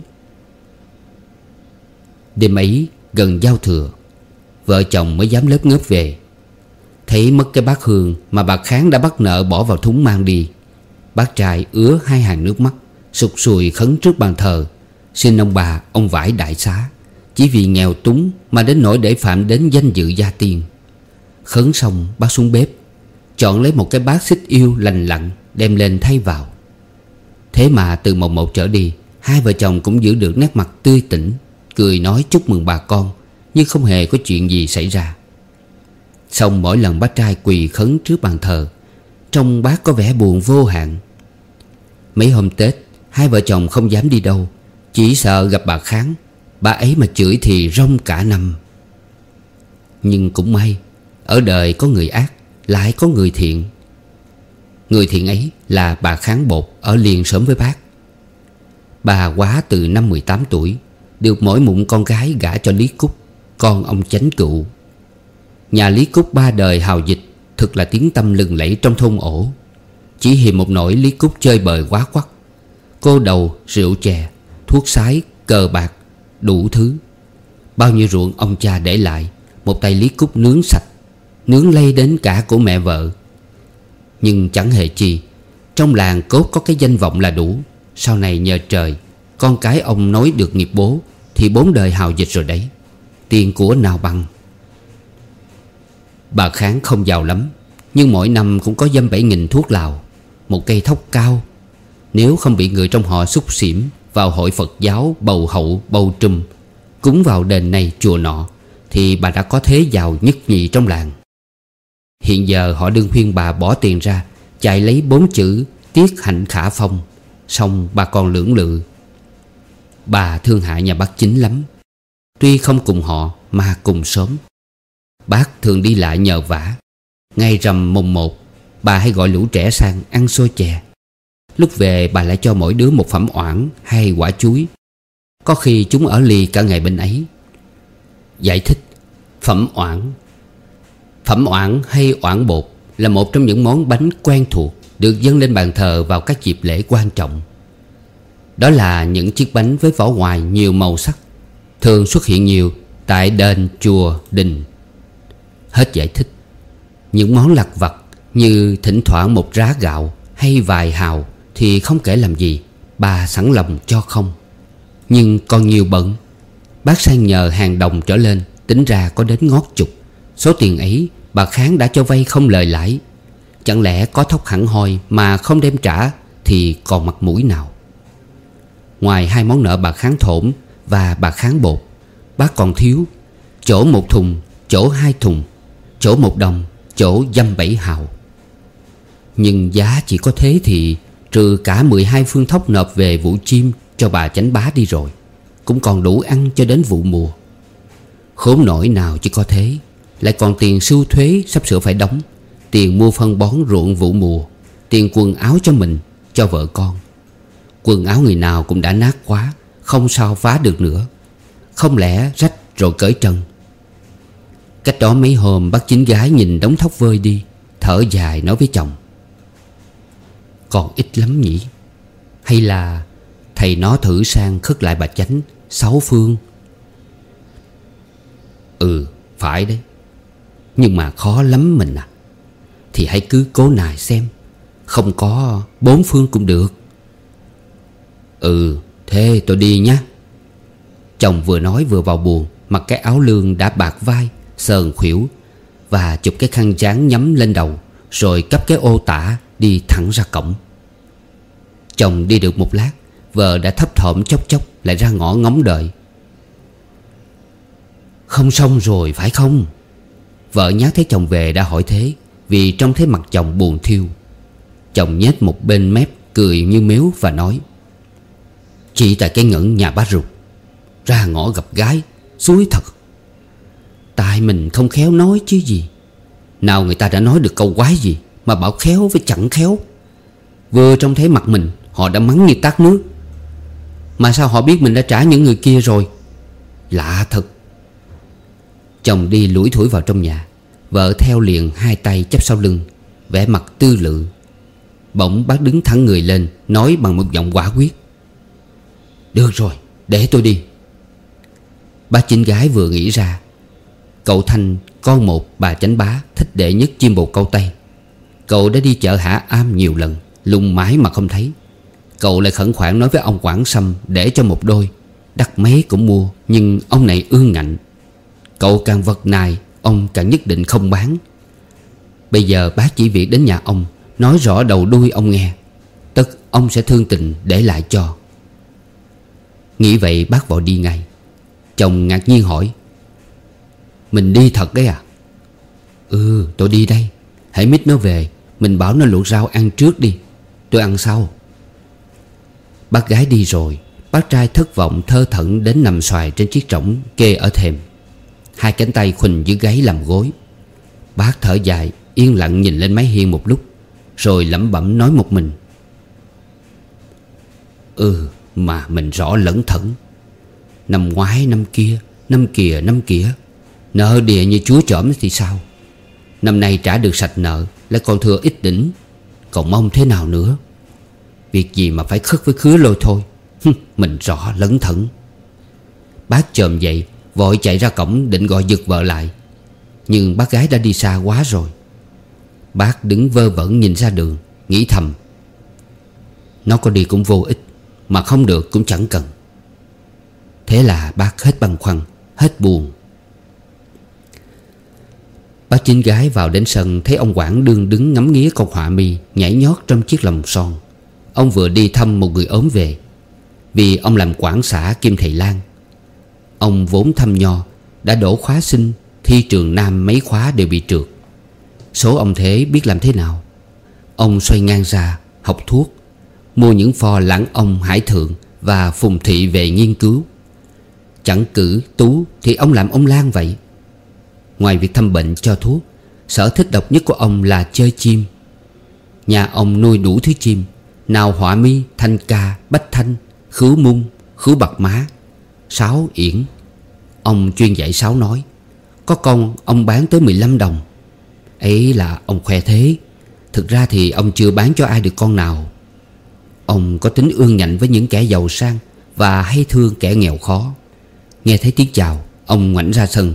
Đêm ấy gần giao thừa, vợ chồng mới dám lớp ngớp về. Thấy mất cái bát hương mà bà Kháng đã bắt nợ bỏ vào thúng mang đi, bác trai ứa hai hàng nước mắt, sụt sùi khấn trước bàn thờ, xin ông bà ông vải đại xá, chỉ vì nghèo túng mà đến nỗi để phạm đến danh dự gia tiên. Khấn xong bác xuống bếp, chọn lấy một cái bát xích yêu lành lặn đem lên thay vào. Thế mà từ mồng một trở đi, hai vợ chồng cũng giữ được nét mặt tươi tỉnh, cười nói chúc mừng bà con, nhưng không hề có chuyện gì xảy ra. Xong mỗi lần bác trai quỳ khấn trước bàn thờ, trông bác có vẻ buồn vô hạn. Mấy hôm Tết, hai vợ chồng không dám đi đâu, chỉ sợ gặp bà Kháng. Bà ấy mà chửi thì rông cả năm. Nhưng cũng may, ở đời có người ác, lại có người thiện. Người thiện ấy là bà Kháng Bột ở liền xóm với bác. Bà quá từ năm mười tám tuổi, được mỗi mụn con gái gả cho Lý Cúc, con ông Chánh Cựu. Nhà Lý Cúc ba đời hào dịch, thực là tiếng tăm lừng lẫy trong thôn ổ. Chỉ hiềm một nỗi Lý Cúc chơi bời quá quắt, cô đầu, rượu chè, thuốc sái, cờ bạc, đủ thứ. Bao nhiêu ruộng ông cha để lại, một tay Lý Cúc nướng sạch, nướng lây đến cả của mẹ vợ. Nhưng chẳng hề chi, trong làng cốt có cái danh vọng là đủ. Sau này nhờ trời, con cái ông nối được nghiệp bố, thì bốn đời hào dịch rồi đấy. Tiền của nào bằng. Bà Kháng không giàu lắm, nhưng mỗi năm cũng có dăm bảy nghìn thuốc lào, một cây thóc cao. Nếu không bị người trong họ xúc xỉm vào hội Phật giáo bầu hậu bầu trùm, cúng vào đền này chùa nọ, thì bà đã có thế giàu nhất nhì trong làng. Hiện giờ họ đương khuyên bà bỏ tiền ra chạy lấy bốn chữ tiết hạnh khả phong, xong bà còn lưỡng lự. Bà thương hại nhà bác Chính lắm. Tuy không cùng họ mà cùng xóm, bác thường đi lại nhờ vả. Ngày rằm mùng một, bà hay gọi lũ trẻ sang ăn xôi chè. Lúc về bà lại cho mỗi đứa một phẩm oản hay quả chuối. Có khi chúng ở lì cả ngày bên ấy. Giải thích: phẩm oản Phẩm oản hay oản bột là một trong những món bánh quen thuộc được dâng lên bàn thờ vào các dịp lễ quan trọng. Đó là những chiếc bánh với vỏ ngoài nhiều màu sắc, thường xuất hiện nhiều tại đền, chùa, đình. Hết giải thích. Những món lặt vặt như thỉnh thoảng một rá gạo hay vài hào thì không kể làm gì, bà sẵn lòng cho không. Nhưng còn nhiều bận, bác sang nhờ hàng đồng trở lên, tính ra có đến ngót chục. Số tiền ấy bà Kháng đã cho vay không lời lãi. Chẳng lẽ có thóc hẳn hoi mà không đem trả thì còn mặt mũi nào. Ngoài hai món nợ bà Kháng thổn và bà Kháng Bột, bác còn thiếu chỗ một thùng, chỗ hai thùng, chỗ một đồng, chỗ dăm bảy hào. Nhưng giá chỉ có thế thì trừ cả mười hai phương thóc nộp về vụ chim cho bà Chánh Bá đi rồi, cũng còn đủ ăn cho đến vụ mùa. Khốn nổi nào chỉ có thế, lại còn tiền sưu thuế sắp sửa phải đóng, tiền mua phân bón ruộng vụ mùa, tiền quần áo cho mình, cho vợ con. Quần áo người nào cũng đã nát quá, không sao vá được nữa. Không lẽ rách rồi cởi trần. Cách đó mấy hôm, bác Chính gái nhìn đống thóc vơi đi, thở dài nói với chồng: còn ít lắm nhỉ? Hay là thầy nó thử sang khất lại bà Chánh sáu phương? Ừ, phải đấy. Nhưng mà khó lắm mình à. Thì hãy cứ cố nài xem, không có bốn phương cũng được. Ừ, thế tôi đi nhé. Chồng vừa nói vừa vào buồng, mặc cái áo lương đã bạc vai, sờn khuỷu, và chụp cái khăn trán nhắm lên đầu, rồi cắp cái ô tả đi thẳng ra cổng. Chồng đi được một lát, vợ đã thấp thỏm chốc chốc lại ra ngõ ngóng đợi. Không xong rồi phải không? Vợ nhát thấy chồng về đã hỏi thế, vì trông thấy mặt chồng buồn thiêu. Chồng nhếch một bên mép cười như mếu và nói: chỉ tại cái ngẩn nhà bá Rụt, ra ngõ gặp gái, xúi thật. Tại mình không khéo nói chứ gì. Nào người ta đã nói được câu quái gì mà bảo khéo với chẳng khéo. Vừa trông thấy mặt mình, họ đã mắng như tát nước. Mà sao họ biết mình đã trả những người kia rồi? Lạ thật. Chồng đi lủi thủi vào trong nhà, vợ theo liền, hai tay chắp sau lưng, vẻ mặt tư lự. Bỗng bác đứng thẳng người lên, nói bằng một giọng quả quyết: được rồi, để tôi đi. Bác Chính gái vừa nghĩ ra. Cậu Thanh, con một bà Chánh Bá, thích đệ nhất chim bồ câu Tây. Cậu đã đi chợ Hạ Am nhiều lần, lùng mãi mà không thấy. Cậu lại khẩn khoản nói với ông Quảng Sâm để cho một đôi. Đắt mấy cũng mua, nhưng ông này ương ngạnh. Cậu càng vật nài, ông càng nhất định không bán. Bây giờ bác chỉ việc đến nhà ông, nói rõ đầu đuôi ông nghe. Tất ông sẽ thương tình để lại cho. Nghĩ vậy bác vội đi ngay. Chồng ngạc nhiên hỏi: Mình đi thật đấy à? Ừ, tôi đi đây. Hãy mít nó về, mình bảo nó luộc rau ăn trước đi, tôi ăn sau. Bác gái đi rồi, bác trai thất vọng thơ thẩn đến nằm xoài trên chiếc trõng kê ở thềm, hai cánh tay khuỳnh dưới gáy làm gối. Bác thở dài, yên lặng nhìn lên mái hiên một lúc, rồi lẩm bẩm nói một mình: Ừ, mà mình rõ lẩn thẩn. Năm ngoái năm kia, năm kìa năm kìa, nợ địa như chúa chỏm thì sao? Năm nay trả được sạch nợ, lại còn thừa ít đỉnh, còn mong thế nào nữa? Việc gì mà phải khất với khứa lôi thôi. Mình rõ lẩn thẩn. Bác chồm dậy, vội chạy ra cổng định gọi giật vợ lại, nhưng bác gái đã đi xa quá rồi. Bác đứng vơ vẩn nhìn ra đường, nghĩ thầm: Nó có đi cũng vô ích, mà không được cũng chẳng cần. Thế là bác hết băn khoăn, hết buồn. Bác Chính gái vào đến sân, thấy ông Quảng đương đứng ngắm nghía con họa mi nhảy nhót trong chiếc lồng son. Ông vừa đi thăm một người ốm về, vì ông làm quản xã kim thầy lang. Ông vốn thăm nho, đã đỗ khóa sinh, thi trường Nam mấy khóa đều bị trượt. Số ông thế biết làm thế nào. Ông xoay ngang ra học thuốc, mua những pho Lãng Ông, Hải Thượng và Phùng Thị về nghiên cứu. Chẳng cử Tú thì ông làm ông Lan vậy. Ngoài việc thăm bệnh cho thuốc, sở thích độc nhất của ông là chơi chim. Nhà ông nuôi đủ thứ chim, nào họa mi, thanh ca, bách thanh, khứu mung, khứu bạc má, sáo yển. Ông chuyên dạy sáo nói. Có con ông bán tới mười lăm đồng. Ấy là ông khoe thế. Thực ra thì ông chưa bán cho ai được con nào. Ông có tính ương nhạnh với những kẻ giàu sang và hay thương kẻ nghèo khó. Nghe thấy tiếng chào, ông ngoảnh ra sân.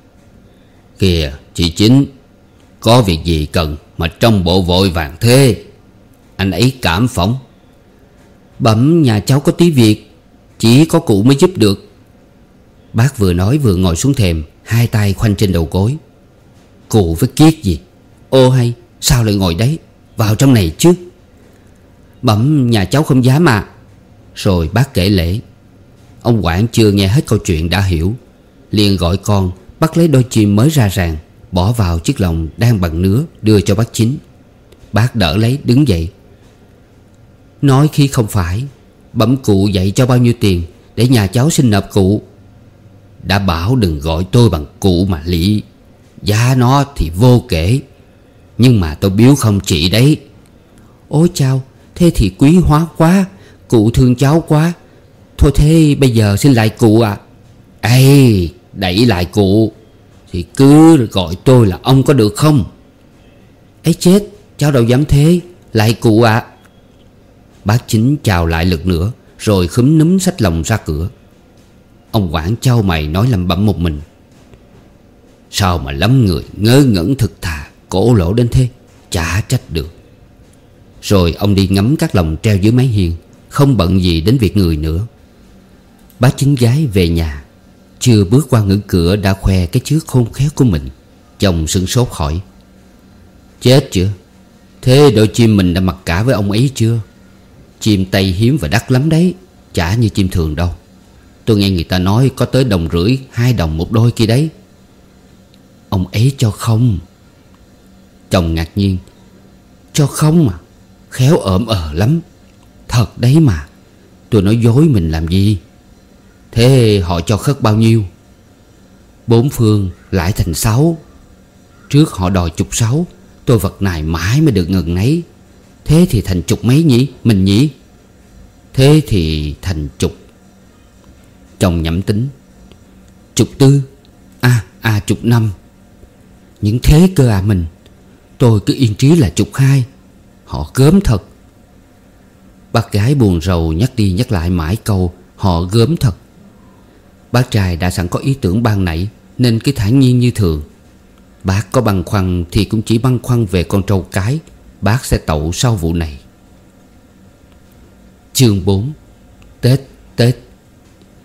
Kìa chị Chính, có việc gì cần mà trong bộ vội vàng thế? Anh ấy cảm phỏng. Bẩm nhà cháu có tí việc, chỉ có cụ mới giúp được. Bác vừa nói vừa ngồi xuống thềm, hai tay khoanh trên đầu gối. Cụ với kiết gì? Ô hay, sao lại ngồi đấy? Vào trong này chứ. Bẩm nhà cháu không dám mà. Rồi bác kể lễ. Ông Quảng chưa nghe hết câu chuyện đã hiểu, liền gọi con bắt lấy đôi chim mới ra ràng, bỏ vào chiếc lồng đang bằng nứa, đưa cho bác Chính. Bác đỡ lấy đứng dậy. Nói khi không phải, bẩm cụ dạy cho bao nhiêu tiền để nhà cháu xin nộp cụ? Đã bảo đừng gọi tôi bằng cụ mà lị. Giá nó thì vô kể, nhưng mà tôi biếu không chị đấy. Ôi chao, thế thì quý hóa quá. Cụ thương cháu quá. Thôi thế bây giờ xin lại cụ à? Ê, đẩy lại cụ thì cứ gọi tôi là ông có được không? Ấy chết, cháu đâu dám thế. Lại cụ ạ. Bác Chính chào lại lượt nữa, rồi khúm núm xách lồng ra cửa. Ông Quảng chau mày nói lẩm bẩm một mình. Sao mà lắm người ngớ ngẩn thực thà, cổ lỗ đến thế, chả trách được. Rồi ông đi ngắm các lồng treo dưới mái hiên, không bận gì đến việc người nữa. Bác Chính gái về nhà, chưa bước qua ngưỡng cửa đã khoe cái chứa khôn khéo của mình. Chồng sửng sốt hỏi: Chết chưa? Thế đôi chim mình đã mặc cả với ông ấy chưa? Chim Tây hiếm và đắt lắm đấy, chả như chim thường đâu. Tôi nghe người ta nói có tới đồng rưỡi, hai đồng một đôi kia đấy. Ông ấy cho không? Chồng ngạc nhiên. Cho không à? Khéo ợm ờ lắm. Thật đấy mà. Tôi nói dối mình làm gì? Thế họ cho khất bao nhiêu? Bốn phương lại thành sáu. Trước họ đòi chục sáu, tôi vật này mãi mới được ngần ấy. Thế thì thành chục mấy nhỉ? Mình nhỉ? Thế thì thành chục. Chồng nhẩm tính. Chục tư. À, à chục năm. Những thế cơ à mình. Tôi cứ yên trí là chục hai. Họ gớm thật. Bác gái buồn rầu nhắc đi nhắc lại mãi câu họ gớm thật. Bác trai đã sẵn có ý tưởng ban nãy, nên cứ thản nhiên như thường. Bác có băn khoăn thì cũng chỉ băn khoăn về con trâu cái bác sẽ tậu sau vụ này. Chương bốn. Tết, Tết.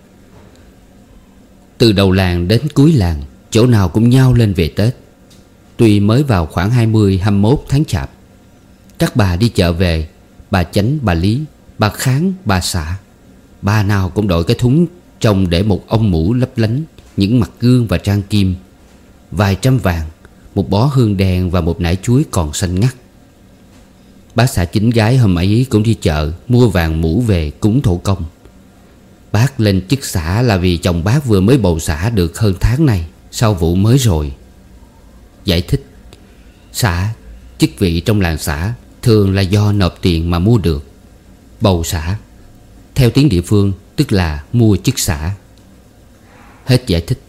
Từ đầu làng đến cuối làng, chỗ nào cũng nhao lên về Tết. Tuy mới vào khoảng hai mươi hai mươi mốt tháng chạp. Các bà đi chợ về, bà Chánh, bà Lý, bà Kháng, bà Xạ, bà nào cũng đội cái thúng trông để một ông mũ lấp lánh, những mặt gương và trang kim, vài trăm vàng, một bó hương đèn và một nải chuối còn xanh ngắt. Bác Xạ Chính gái hôm ấy cũng đi chợ mua vàng mũ về cúng thổ công. Bác lên chức xã là vì chồng bác vừa mới bầu xã được hơn tháng này, sau vụ mới rồi. Giải thích: xã, chức vị trong làng xã thường là do nộp tiền mà mua được. Bầu xã, theo tiếng địa phương, tức là mua chức xã. Hết giải thích.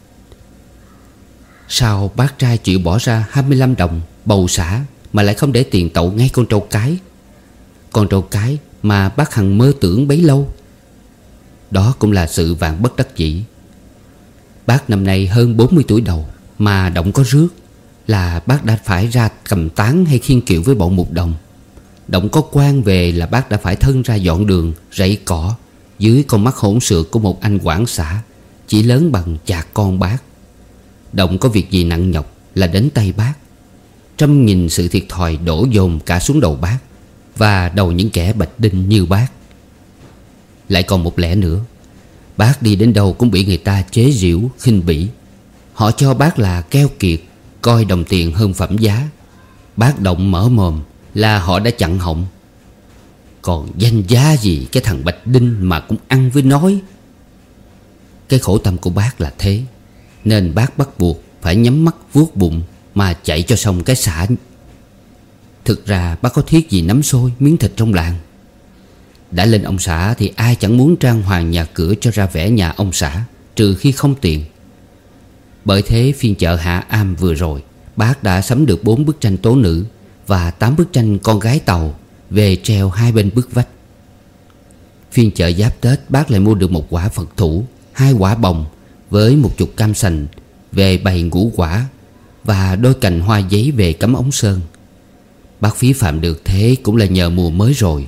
Sao bác trai chịu bỏ ra hai mươi lăm đồng bầu xã mà lại không để tiền tậu ngay con trâu cái? Con trâu cái mà bác hằng mơ tưởng bấy lâu. Đó cũng là sự vạn bất đắc dĩ. Bác năm nay hơn bốn mươi tuổi đầu mà động có rước, là bác đã phải ra cầm tán hay khiêng kiệu với bọn mục đồng. Động có quan về là bác đã phải thân ra dọn đường, rẫy cỏ dưới con mắt hỗn xược của một anh quản xã chỉ lớn bằng chạc con bác. Động có việc gì nặng nhọc là đến tay bác. Trăm nghìn sự thiệt thòi đổ dồn cả xuống đầu bác và đầu những kẻ bạch đinh như bác. Lại còn một lẽ nữa, bác đi đến đâu cũng bị người ta chế giễu, khinh bỉ. Họ cho bác là keo kiệt, coi đồng tiền hơn phẩm giá. Bác động mở mồm là họ đã chặn họng. Còn danh giá gì cái thằng bạch đinh mà cũng ăn với nói. Cái khổ tâm của bác là thế, nên bác bắt buộc phải nhắm mắt vuốt bụng mà chạy cho xong cái xã. Thực ra bác có thiết gì nắm xôi miếng thịt trong làng. Đã lên ông xã thì ai chẳng muốn trang hoàng nhà cửa cho ra vẻ nhà ông xã, trừ khi không tiền. Bởi thế phiên chợ Hạ Am vừa rồi, bác đã sắm được bốn bức tranh tố nữ và tám bức tranh con gái Tàu về treo hai bên bức vách. Phiên chợ Giáp Tết, bác lại mua được một quả Phật thủ, hai quả bồng với một chục cam sành về bày ngũ quả và đôi cành hoa giấy về cắm ống sơn. Bác phí phạm được thế cũng là nhờ mùa mới rồi.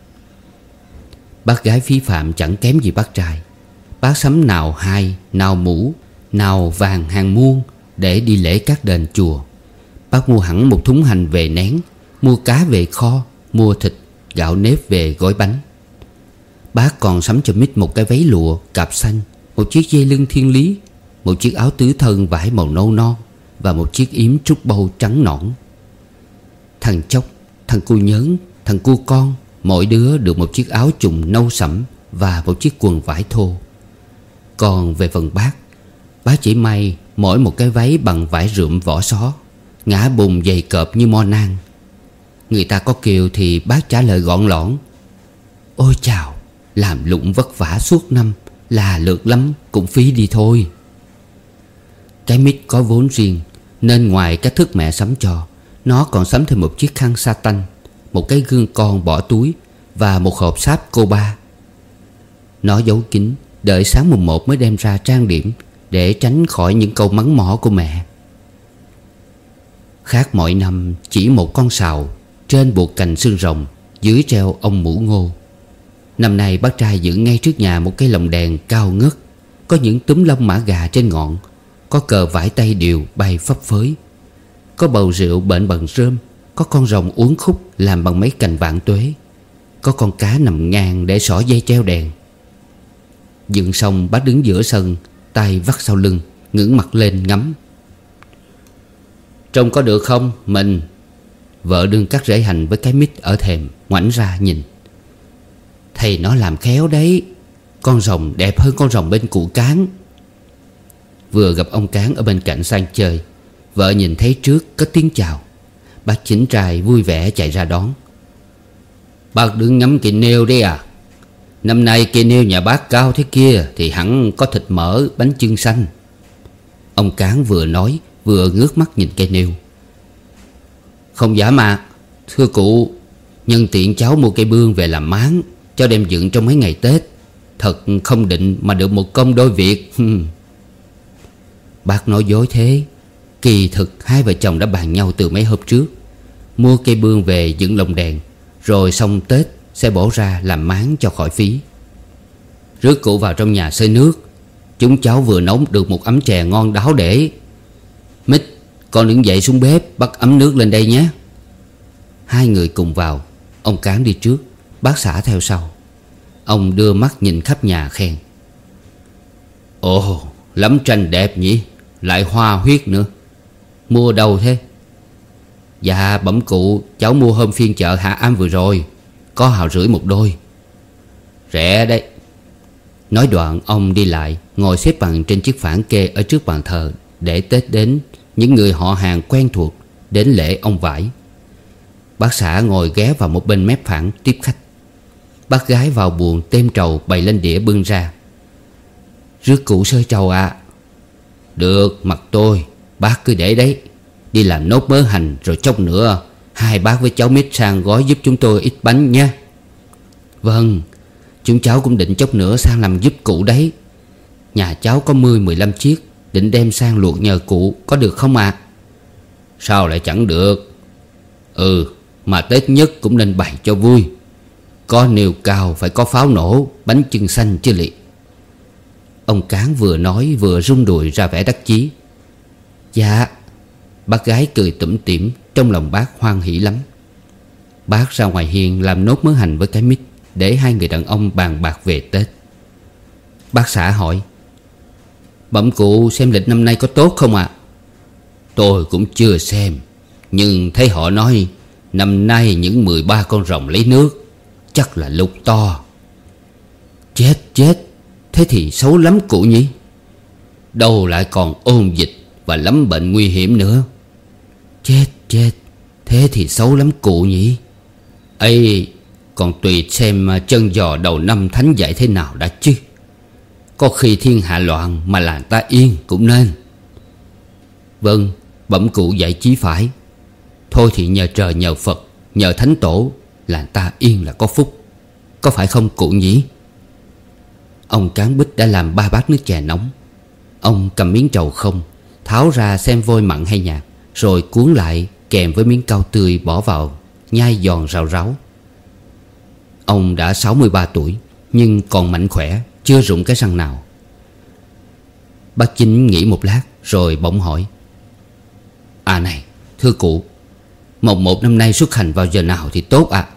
Bác gái phí phạm chẳng kém gì bác trai. Bác sắm nào hai, nào mũ, nào vàng hàng muôn để đi lễ các đền chùa. Bác mua hẳn một thúng hành về nén, mua cá về kho, mua thịt, gạo nếp về gói bánh. Bác còn sắm cho Mít một cái váy lụa cạp xanh, một chiếc dây lưng thiên lý, một chiếc áo tứ thân vải màu nâu non và một chiếc yếm trúc bâu trắng nõn. Thằng Chốc, thằng Cu Nhớn, thằng Cu Con, mỗi đứa được một chiếc áo trùng nâu sẫm và một chiếc quần vải thô. Còn về phần bác, bác chỉ may mỗi một cái váy bằng vải rượm vỏ xó, ngã bùn dày cộp như mo nang. Người ta có kêu thì bác trả lời gọn lõn: ôi chào, làm lụng vất vả suốt năm, là lượt lắm cũng phí đi thôi. Cái Mít có vốn riêng, nên ngoài các thức mẹ sắm cho, nó còn sắm thêm một chiếc khăn sa tanh, một cái gương con bỏ túi và một hộp sáp cô ba. Nó giấu kín, đợi sáng mùng một mới đem ra trang điểm, để tránh khỏi những câu mắng mỏ của mẹ. Khác mọi năm, chỉ một con sào, trên buộc cành xương rồng, dưới treo ông mũ ngô. Năm nay bác trai dựng ngay trước nhà một cái lồng đèn cao ngất, có những túm lông mã gà trên ngọn, có cờ vải tay điều bay phấp phới, có bầu rượu bệnh bằng rơm, có con rồng uốn khúc làm bằng mấy cành vạn tuế, có con cá nằm ngang để xỏ dây treo đèn. Dựng xong, bác đứng giữa sân, tay vắt sau lưng, ngẩng mặt lên ngắm. Trông có được không mình? Vợ đương cắt rễ hành với cái Mít ở thềm, ngoảnh ra nhìn. Thầy nó làm khéo đấy, con rồng đẹp hơn con rồng bên cụ Cán. Vừa gặp ông Cán ở bên cạnh sang chơi, vợ nhìn thấy trước cất tiếng chào. Bác Chính trai vui vẻ chạy ra đón. Bác đứng ngắm cây nêu đấy à? Năm nay cây nêu nhà bác cao thế kia thì hẳn có thịt mỡ, bánh chưng xanh. Ông Cán vừa nói vừa ngước mắt nhìn cây nêu. Không giả mà, thưa cụ, nhân tiện cháu mua cây bương về làm máng, cháu đem dựng trong mấy ngày Tết. Thật không định mà được một công đôi việc. Bác nói dối thế. Kỳ thực hai vợ chồng đã bàn nhau từ mấy hôm trước, mua cây bương về dựng lồng đèn, rồi xong Tết sẽ bỏ ra làm máng cho khỏi phí. Rước cụ vào trong nhà xơi nước, chúng cháu vừa nấu được một ấm chè ngon đáo để. Mít, Con đứng dậy xuống bếp bắt ấm nước lên đây nhé. Hai người cùng vào. Ông Cán đi trước, bác xã theo sau. Ông đưa mắt nhìn khắp nhà khen: Ồ, lắm tranh đẹp nhỉ. Lại hoa huyết nữa. Mua đâu thế? Dạ bẩm cụ, cháu mua hôm phiên chợ Hạ Am vừa rồi. Có hào rưỡi một đôi. Rẻ đấy. Nói đoạn ông đi lại, ngồi xếp bằng trên chiếc phản kê ở trước bàn thờ, để Tết đến những người họ hàng quen thuộc đến lễ ông vải. Bác xã ngồi ghé vào một bên mép phản tiếp khách. Bác gái vào buồng tem trầu bày lên đĩa bưng ra. Rước cụ sơi trầu ạ. À. Được, mặc tôi. Bác cứ để đấy. Đi làm nốt mớ hành rồi chốc nữa hai bác với cháu Mít sang gói giúp chúng tôi ít bánh nha. Vâng, chúng cháu cũng định chốc nữa sang làm giúp cụ đấy. Nhà cháu có mười mười lăm chiếc, định đem sang luộc nhờ cụ, có được không ạ? À? Sao lại chẳng được? Ừ, mà Tết nhất cũng nên bày cho vui. Có niêu cao phải có pháo nổ, bánh chưng xanh chứ lị. Ông Cán vừa nói vừa rung đùi ra vẻ đắc chí. Dạ. Bác gái cười tủm tỉm, trong lòng bác hoan hỉ lắm. Bác ra ngoài hiên làm nốt mớ hành với cái Mít, để hai người đàn ông bàn bạc về Tết. Bác xã hỏi: Bẩm cụ xem lịch năm nay có tốt không ạ? À? Tôi cũng chưa xem, nhưng thấy họ nói năm nay những mười ba con rồng lấy nước, chắc là lục to. Chết chết, thế thì xấu lắm cụ nhỉ. Đâu lại còn ôn dịch và lắm bệnh nguy hiểm nữa. Chết chết, thế thì xấu lắm cụ nhỉ. Ây, còn tùy xem chân giò đầu năm thánh dạy thế nào đã chứ. Có khi thiên hạ loạn mà làng ta yên cũng nên. Vâng, bẩm cụ dạy chí phải. Thôi thì nhờ trời nhờ Phật, nhờ thánh tổ, làng ta yên là có phúc. Có phải không cụ nhỉ? Ông Cán Bích đã làm ba bát nước chè nóng. Ông cầm miếng trầu không, tháo ra xem vôi mặn hay nhạt, rồi cuốn lại kèm với miếng cau tươi bỏ vào, nhai giòn rau ráu. Ông đã sáu mươi ba tuổi, nhưng còn mạnh khỏe, chưa rụng cái răng nào. Bác Chính nghĩ một lát rồi bỗng hỏi: À này, thưa cụ, mồng một năm nay xuất hành vào giờ nào thì tốt ạ? À?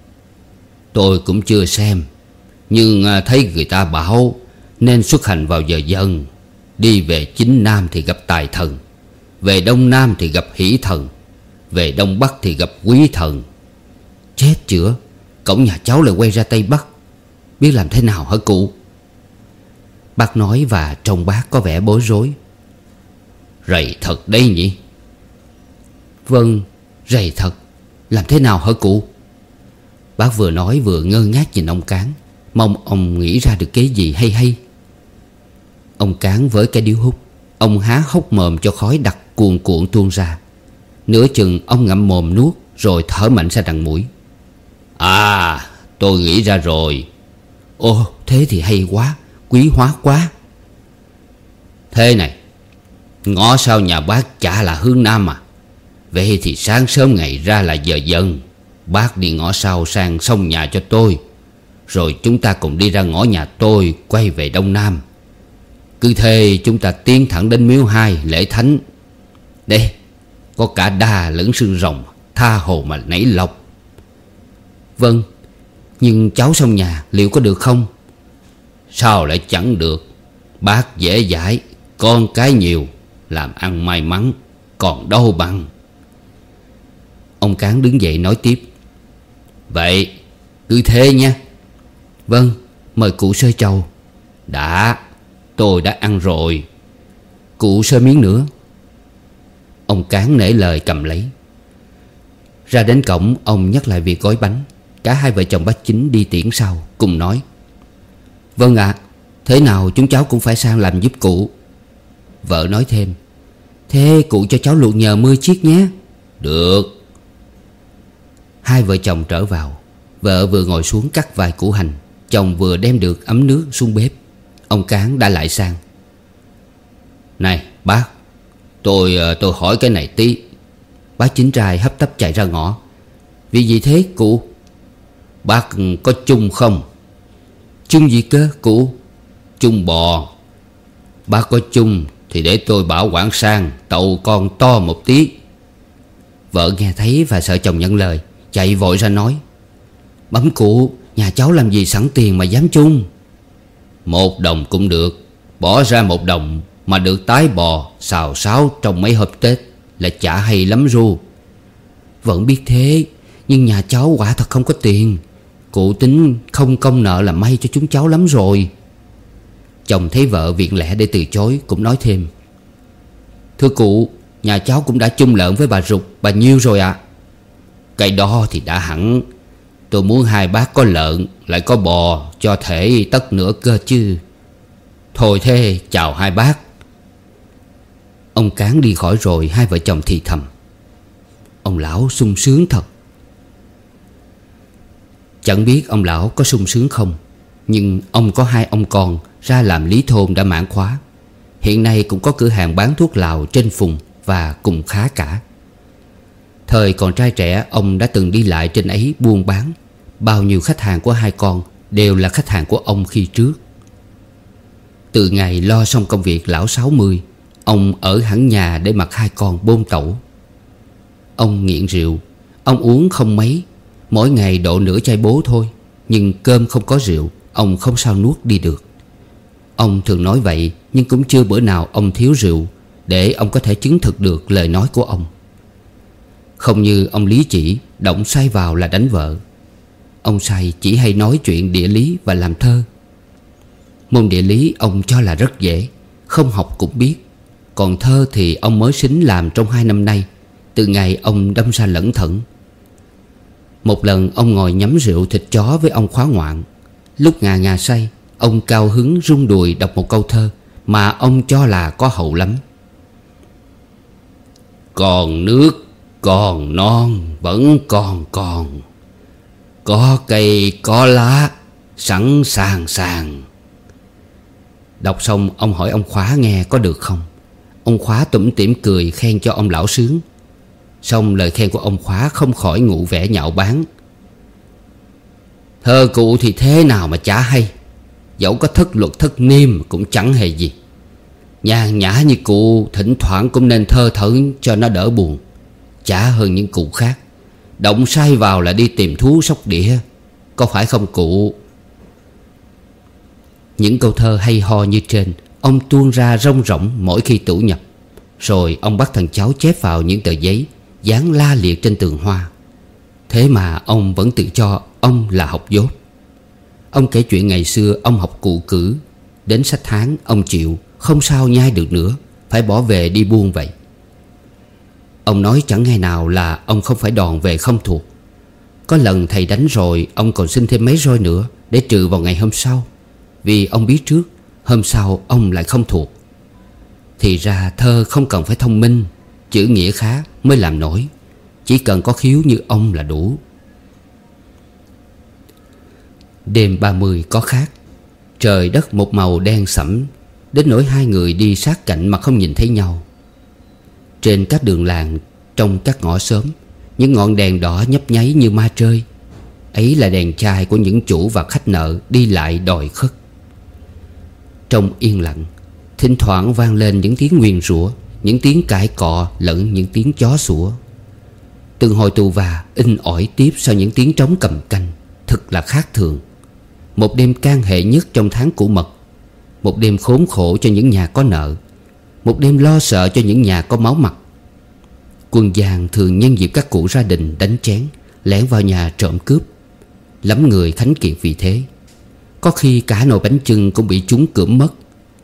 Tôi cũng chưa xem, nhưng thấy người ta bảo nên xuất hành vào giờ dần. Đi về chính nam thì gặp tài thần, về đông nam thì gặp hỷ thần, về đông bắc thì gặp quý thần. Chết chữa, cổng nhà cháu lại quay ra tây bắc, biết làm thế nào hả cụ? Bác nói và trông bác có vẻ bối rối. Rầy thật đấy nhỉ? Vâng, rầy thật. Làm thế nào hả cụ? Bác vừa nói vừa ngơ ngác nhìn ông Cán, mong ông nghĩ ra được kế gì hay hay. Ông Cán với cái điếu hút, ông há hốc mồm cho khói đặc cuồn cuộn tuôn ra. Nửa chừng ông ngậm mồm nuốt, rồi thở mạnh ra đằng mũi. À, tôi nghĩ ra rồi. Ồ, thế thì hay quá, quý hóa quá. Thế này, ngõ sau nhà bác chả là hướng nam à? Vậy thì sáng sớm ngày ra là giờ dần. Bác đi ngõ sau sang sông nhà cho tôi, rồi chúng ta cùng đi ra ngõ nhà tôi, quay về đông nam. Cứ thế chúng ta tiến thẳng đến miếu hai lễ thánh. Đây, có cả đà lẫn xương rồng, tha hồ mà nảy lộc. Vâng, nhưng cháu sông nhà liệu có được không? Sao lại chẳng được? Bác dễ dãi, con cái nhiều, làm ăn may mắn, còn đâu bằng. Ông Cán đứng dậy nói tiếp: Vậy cứ thế nha. Vâng, mời cụ sơi trầu. Đã, tôi đã ăn rồi. Cụ sơi miếng nữa. Ông Cán nể lời cầm lấy. Ra đến cổng, ông nhắc lại việc gói bánh. Cả hai vợ chồng bác Chính đi tiễn sau, cùng nói: Vâng ạ, à, thế nào chúng cháu cũng phải sang làm giúp cụ. Vợ nói thêm: Thế cụ cho cháu luộc nhờ mười chiếc nhé. Được. Hai vợ chồng trở vào. Vợ vừa ngồi xuống cắt vài củ hành, chồng vừa đem được ấm nước xuống bếp. Ông Cán đã lại sang: Này bác, Tôi tôi hỏi cái này tí. Bác Chính trai hấp tấp chạy ra ngõ. Vì gì thế cụ? Bác có chung không? Chung gì cơ cụ? Chung bò. Bác có chung thì để tôi bảo quản sang tậu con to một tí. Vợ nghe thấy và sợ chồng nhận lời, chạy vội ra nói: Bẩm cụ, nhà cháu làm gì sẵn tiền mà dám chung. Một đồng cũng được. Bỏ ra một đồng mà được tái bò xào xáo trong mấy hôm Tết là chả hay lắm ru. Vẫn biết thế, nhưng nhà cháu quả thật không có tiền. Cụ tính không công nợ là may cho chúng cháu lắm rồi. Chồng thấy vợ viện lẽ để từ chối, cũng nói thêm: Thưa cụ, nhà cháu cũng đã chung lợn với bà Rục, bà Nhiêu rồi ạ. À. Cái đó thì đã hẳn. Tôi muốn hai bác có lợn lại có bò cho thể tất nữa cơ chứ. Thôi thế chào hai bác. Ông Cán đi khỏi rồi, hai vợ chồng thì thầm: Ông lão sung sướng thật. Chẳng biết ông lão có sung sướng không, nhưng ông có hai ông con ra làm lý thôn đã mãn khóa. Hiện nay cũng có cửa hàng bán thuốc lào trên phùng và cùng khá cả. Thời còn trai trẻ, ông đã từng đi lại trên ấy buôn bán. Bao nhiêu khách hàng của hai con đều là khách hàng của ông khi trước. Từ ngày lo xong công việc lão sáu mươi, ông ở hẳn nhà để mặc hai con bôn tẩu. Ông nghiện rượu. Ông uống không mấy, mỗi ngày độ nửa chai bố thôi. Nhưng cơm không có rượu, ông không sao nuốt đi được. Ông thường nói vậy, nhưng cũng chưa bữa nào ông thiếu rượu, để ông có thể chứng thực được lời nói của ông. Không như ông Lý Chỉ, động say vào là đánh vợ. Ông say chỉ hay nói chuyện địa lý và làm thơ. Môn địa lý ông cho là rất dễ, không học cũng biết. Còn thơ thì ông mới xính làm trong hai năm nay, từ ngày ông đâm ra lẩn thẩn. Một lần ông ngồi nhắm rượu thịt chó với ông Khóa Ngoạn. Lúc ngà ngà say, ông cao hứng rung đùi đọc một câu thơ mà ông cho là có hậu lắm. Còn nước, còn non, vẫn còn còn. Có cây, có lá, sẵn sàng sàng. Đọc xong ông hỏi ông Khóa nghe có được không. Ông Khóa tủm tỉm cười khen cho ông lão sướng. Xong lời khen của ông Khóa không khỏi ngụ vẻ nhạo báng. Thơ cụ thì thế nào mà chả hay. Dẫu có thất luật thất niêm cũng chẳng hề gì. Nhàn nhã như cụ thỉnh thoảng cũng nên thơ thẩn cho nó đỡ buồn. Chả hơn những cụ khác. Động say vào là đi tìm thú sóc đĩa. Có phải không cụ? Những câu thơ hay ho như trên ông tuôn ra rông rỗng mỗi khi tủ nhập. Rồi ông bắt thằng cháu chép vào những tờ giấy dán la liệt trên tường hoa. Thế mà ông vẫn tự cho ông là học dốt. Ông kể chuyện ngày xưa ông học cụ cử. Đến sách tháng ông chịu, không sao nhai được nữa, phải bỏ về đi buôn vậy. Ông nói chẳng ngày nào là ông không phải đòn về không thuộc. Có lần thầy đánh rồi, ông còn xin thêm mấy roi nữa để trừ vào ngày hôm sau, vì ông biết trước hôm sau ông lại không thuộc. Thì ra thơ không cần phải thông minh, chữ nghĩa khá mới làm nổi. Chỉ cần có khiếu như ông là đủ. Đêm ba mươi có khác. Trời đất một màu đen sẫm, đến nỗi hai người đi sát cạnh mà không nhìn thấy nhau. Trên các đường làng, trong các ngõ xóm, những ngọn đèn đỏ nhấp nháy như ma trơi. Ấy là đèn chai của những chủ và khách nợ đi lại đòi khất. Trong yên lặng, thỉnh thoảng vang lên những tiếng nguyền rủa, những tiếng cãi cọ lẫn những tiếng chó sủa. Từng hồi tù và in ỏi tiếp sau những tiếng trống cầm canh. Thật là khác thường. Một đêm can hệ nhất trong tháng cũ mật. Một đêm khốn khổ cho những nhà có nợ. Một đêm lo sợ cho những nhà có máu mặt. Quân giang thường nhân dịp các cụ gia đình đánh chén, lẻn vào nhà trộm cướp. Lắm người khánh kiệt vì thế. Có khi cả nồi bánh chưng cũng bị chúng cưỡng mất.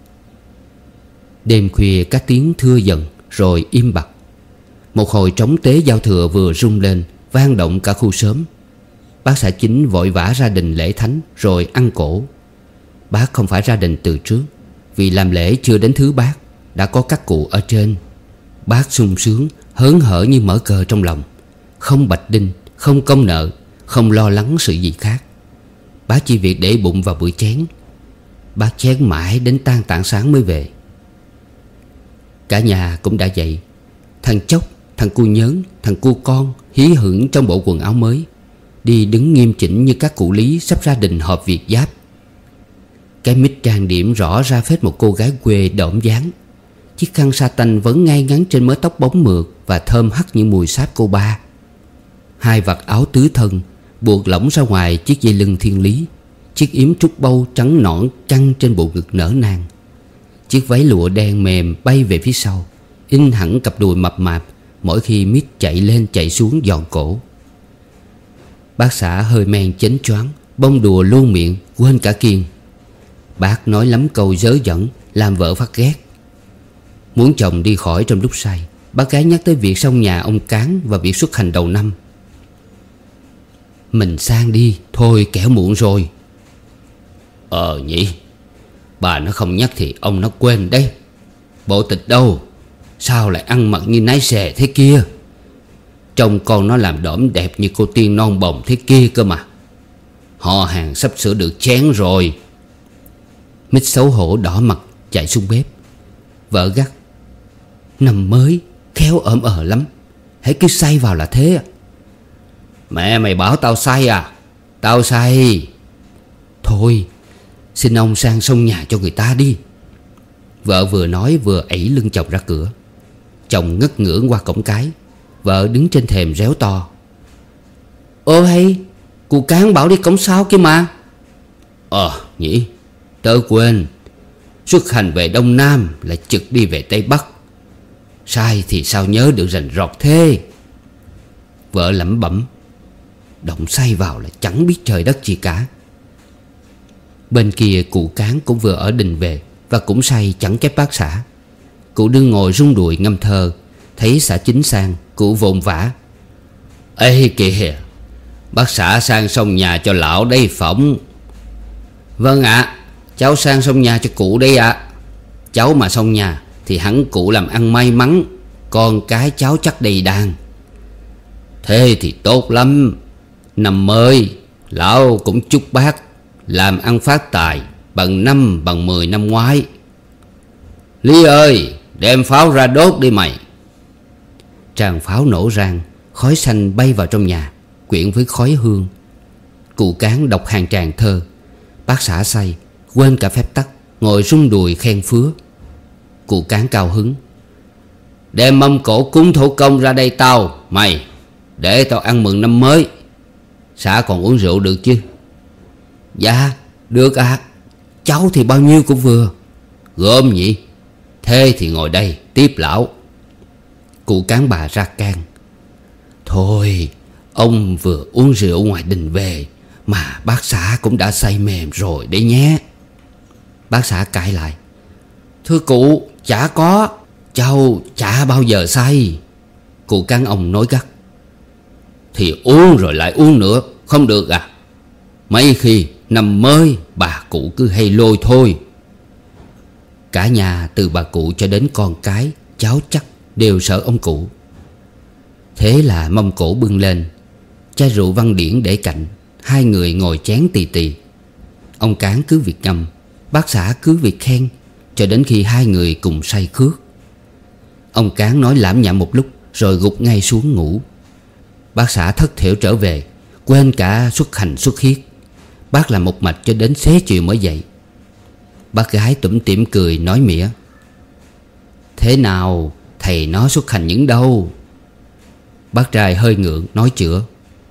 Đêm khuya các tiếng thưa dần rồi im bặt. Một hồi trống tế giao thừa vừa rung lên, vang động cả khu xóm. Bác xã Chính vội vã ra đình lễ thánh rồi ăn cỗ. Bác không phải ra đình từ trước, vì làm lễ chưa đến thứ bát đã có các cụ ở trên. Bác sung sướng, hớn hở như mở cờ trong lòng. Không bạch đinh, không công nợ, không lo lắng sự gì khác. Bác chỉ việc để bụng vào bữa chén. Bác chén mãi đến tan tảng sáng mới về. Cả nhà cũng đã dậy. Thằng Chốc, thằng cu Nhớn, thằng cu Con hí hửng trong bộ quần áo mới, đi đứng nghiêm chỉnh như các cụ Lý sắp ra đình họp việc giáp. Cái mít trang điểm rõ ra phết một cô gái quê đỏm dáng. chiếc khăn sa tanh vẫn ngay ngắn trên mớ tóc bóng mượt và thơm hắt những mùi sáp cô ba. Hai vạt áo tứ thân buộc lỏng ra ngoài chiếc dây lưng thiên lý, chiếc yếm trúc bâu trắng nõn căng trên bộ ngực nở nang. Chiếc váy lụa đen mềm bay về phía sau, in hẳn cặp đùi mập mạp mỗi khi Mít chạy lên chạy xuống giòn cổ. Bác xã hơi men chến choáng, bông đùa luôn miệng, quên cả Kiên. Bác nói lắm câu dớ dẫn, làm vợ phát ghét. Muốn chồng đi khỏi trong lúc say, bác gái nhắc tới việc xong nhà ông Cán và việc xuất hành đầu năm. Mình sang đi, thôi kẻo muộn rồi. Ờ nhỉ, bà nó không nhắc thì ông nó quên đấy. Bộ tịch đâu, sao lại ăn mặc như nái xè thế kia? Trông con nó làm đỏm đẹp như cô tiên non bồng thế kia cơ mà. Họ hàng sắp sửa được chén rồi. Mít xấu hổ đỏ mặt chạy xuống bếp. Vợ gắt: Năm mới khéo ỡm ờ lắm, hãy cứ say vào là thế. Mẹ mày bảo tao say à? Tao say. Thôi, xin ông sang sông nhà cho người ta đi. Vợ vừa nói vừa ẩy lưng chồng ra cửa. Chồng ngất ngưỡng qua cổng cái. Vợ đứng trên thềm réo to: Ơ hay, cụ Cán bảo đi cổng sau kia mà. Ờ nhỉ, tớ quên. Xuất hành về Đông Nam lại trực đi về Tây Bắc. Sai thì sao nhớ được rành rọt thế. Vợ lẩm bẩm: Động say vào là chẳng biết trời đất gì cả. Bên kia cụ Cán cũng vừa ở đình về, và cũng say chẳng kép bác xã. Cụ đương ngồi rung đùi ngâm thơ. Thấy xã Chính sang, cụ vồn vã: Ê kìa, bác xã sang sông nhà cho lão đây phỏng. Vâng ạ, à, cháu sang sông nhà cho cụ đây ạ. À. Cháu mà sông nhà thì hẳn cụ làm ăn may mắn, con cái cháu chắc đầy đàn. Thế thì tốt lắm. Năm mới lão cũng chúc bác làm ăn phát tài bằng năm bằng mười năm ngoái. Lý ơi, đem pháo ra đốt đi mày. Tràng pháo nổ rang, khói xanh bay vào trong nhà, quyện với khói hương. Cụ Cán đọc hàng tràng thơ. Bác xã say, quên cả phép tắc, ngồi rung đùi khen phứa. Cụ Cán cao hứng: Đem mâm cỗ cúng thổ công ra đây tao, mày, để tao ăn mừng năm mới. Xã còn uống rượu được chứ? Dạ, được ạ. À. Cháu thì bao nhiêu cũng vừa. Gớm nhỉ. Thế thì ngồi đây tiếp lão. Cụ Cán bà ra can: Thôi, ông vừa uống rượu ngoài đình về, mà bác xã cũng đã say mềm rồi đấy nhé. Bác xã cãi lại: Thưa cụ, chả có, cháu chả bao giờ say. Cụ Cán ông nói gắt: Thì uống rồi lại uống nữa, không được à? Mấy khi năm mới bà cụ cứ hay lôi thôi. Cả nhà từ bà cụ cho đến con cái, cháu chắc đều sợ ông cụ. Thế là mâm cỗ bưng lên, chai rượu Văn Điển để cạnh. Hai người ngồi chén tì tì. Ông Cán cứ việc ngâm, bác xã cứ việc khen, cho đến khi hai người cùng say khước. Ông Cán nói lảm nhảm một lúc rồi gục ngay xuống ngủ. Bác xã thất thểu trở về, quên cả xuất hành xuất hiết. Bác làm một mạch cho đến xế chiều mới dậy. Bác gái tủm tỉm cười nói mỉa: Thế nào, thầy nó xuất hành những đâu? Bác trai hơi ngượng nói chữa: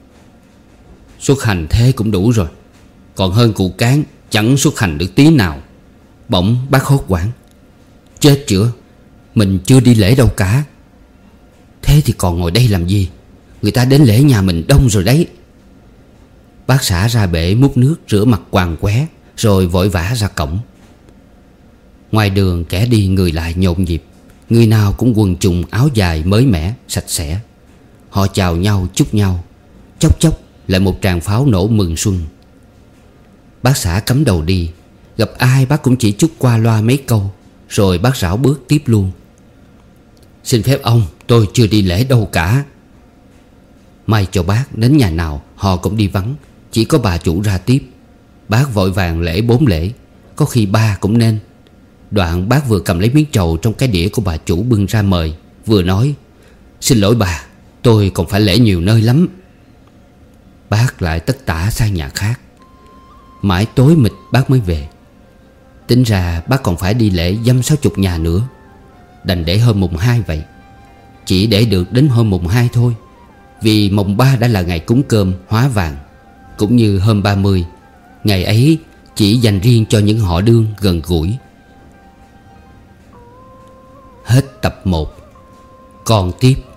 Xuất hành thế cũng đủ rồi, còn hơn cụ Cán chẳng xuất hành được tí nào. Bỗng bác hốt hoảng: Chết chữa, mình chưa đi lễ đâu cả. Thế thì còn ngồi đây làm gì? Người ta đến lễ nhà mình đông rồi đấy. Bác xã ra bể múc nước rửa mặt quàng qué, rồi vội vã ra cổng. Ngoài đường kẻ đi người lại nhộn nhịp. Người nào cũng quần trùng áo dài mới mẻ, sạch sẽ. Họ chào nhau chúc nhau. Chốc chốc lại một tràng pháo nổ mừng xuân. Bác xã cắm đầu đi, gặp ai bác cũng chỉ chúc qua loa mấy câu, rồi bác rảo bước tiếp luôn: Xin phép ông, tôi chưa đi lễ đâu cả. May cho bác đến nhà nào họ cũng đi vắng, chỉ có bà chủ ra tiếp. Bác vội vàng lễ bốn lễ, có khi ba cũng nên. Đoạn bác vừa cầm lấy miếng trầu trong cái đĩa của bà chủ bưng ra mời, vừa nói: Xin lỗi bà, tôi còn phải lễ nhiều nơi lắm. Bác lại tất tả sang nhà khác. Mãi tối mịt bác mới về. Tính ra bác còn phải đi lễ dăm sáu chục nhà nữa. đành để hôm mùng hai vậy. Chỉ để được đến hôm mùng hai thôi, vì mùng ba đã là ngày cúng cơm hóa vàng. Cũng như hôm ba mươi, ngày ấy chỉ dành riêng cho những họ đương gần gũi. Hết tập một. Còn tiếp.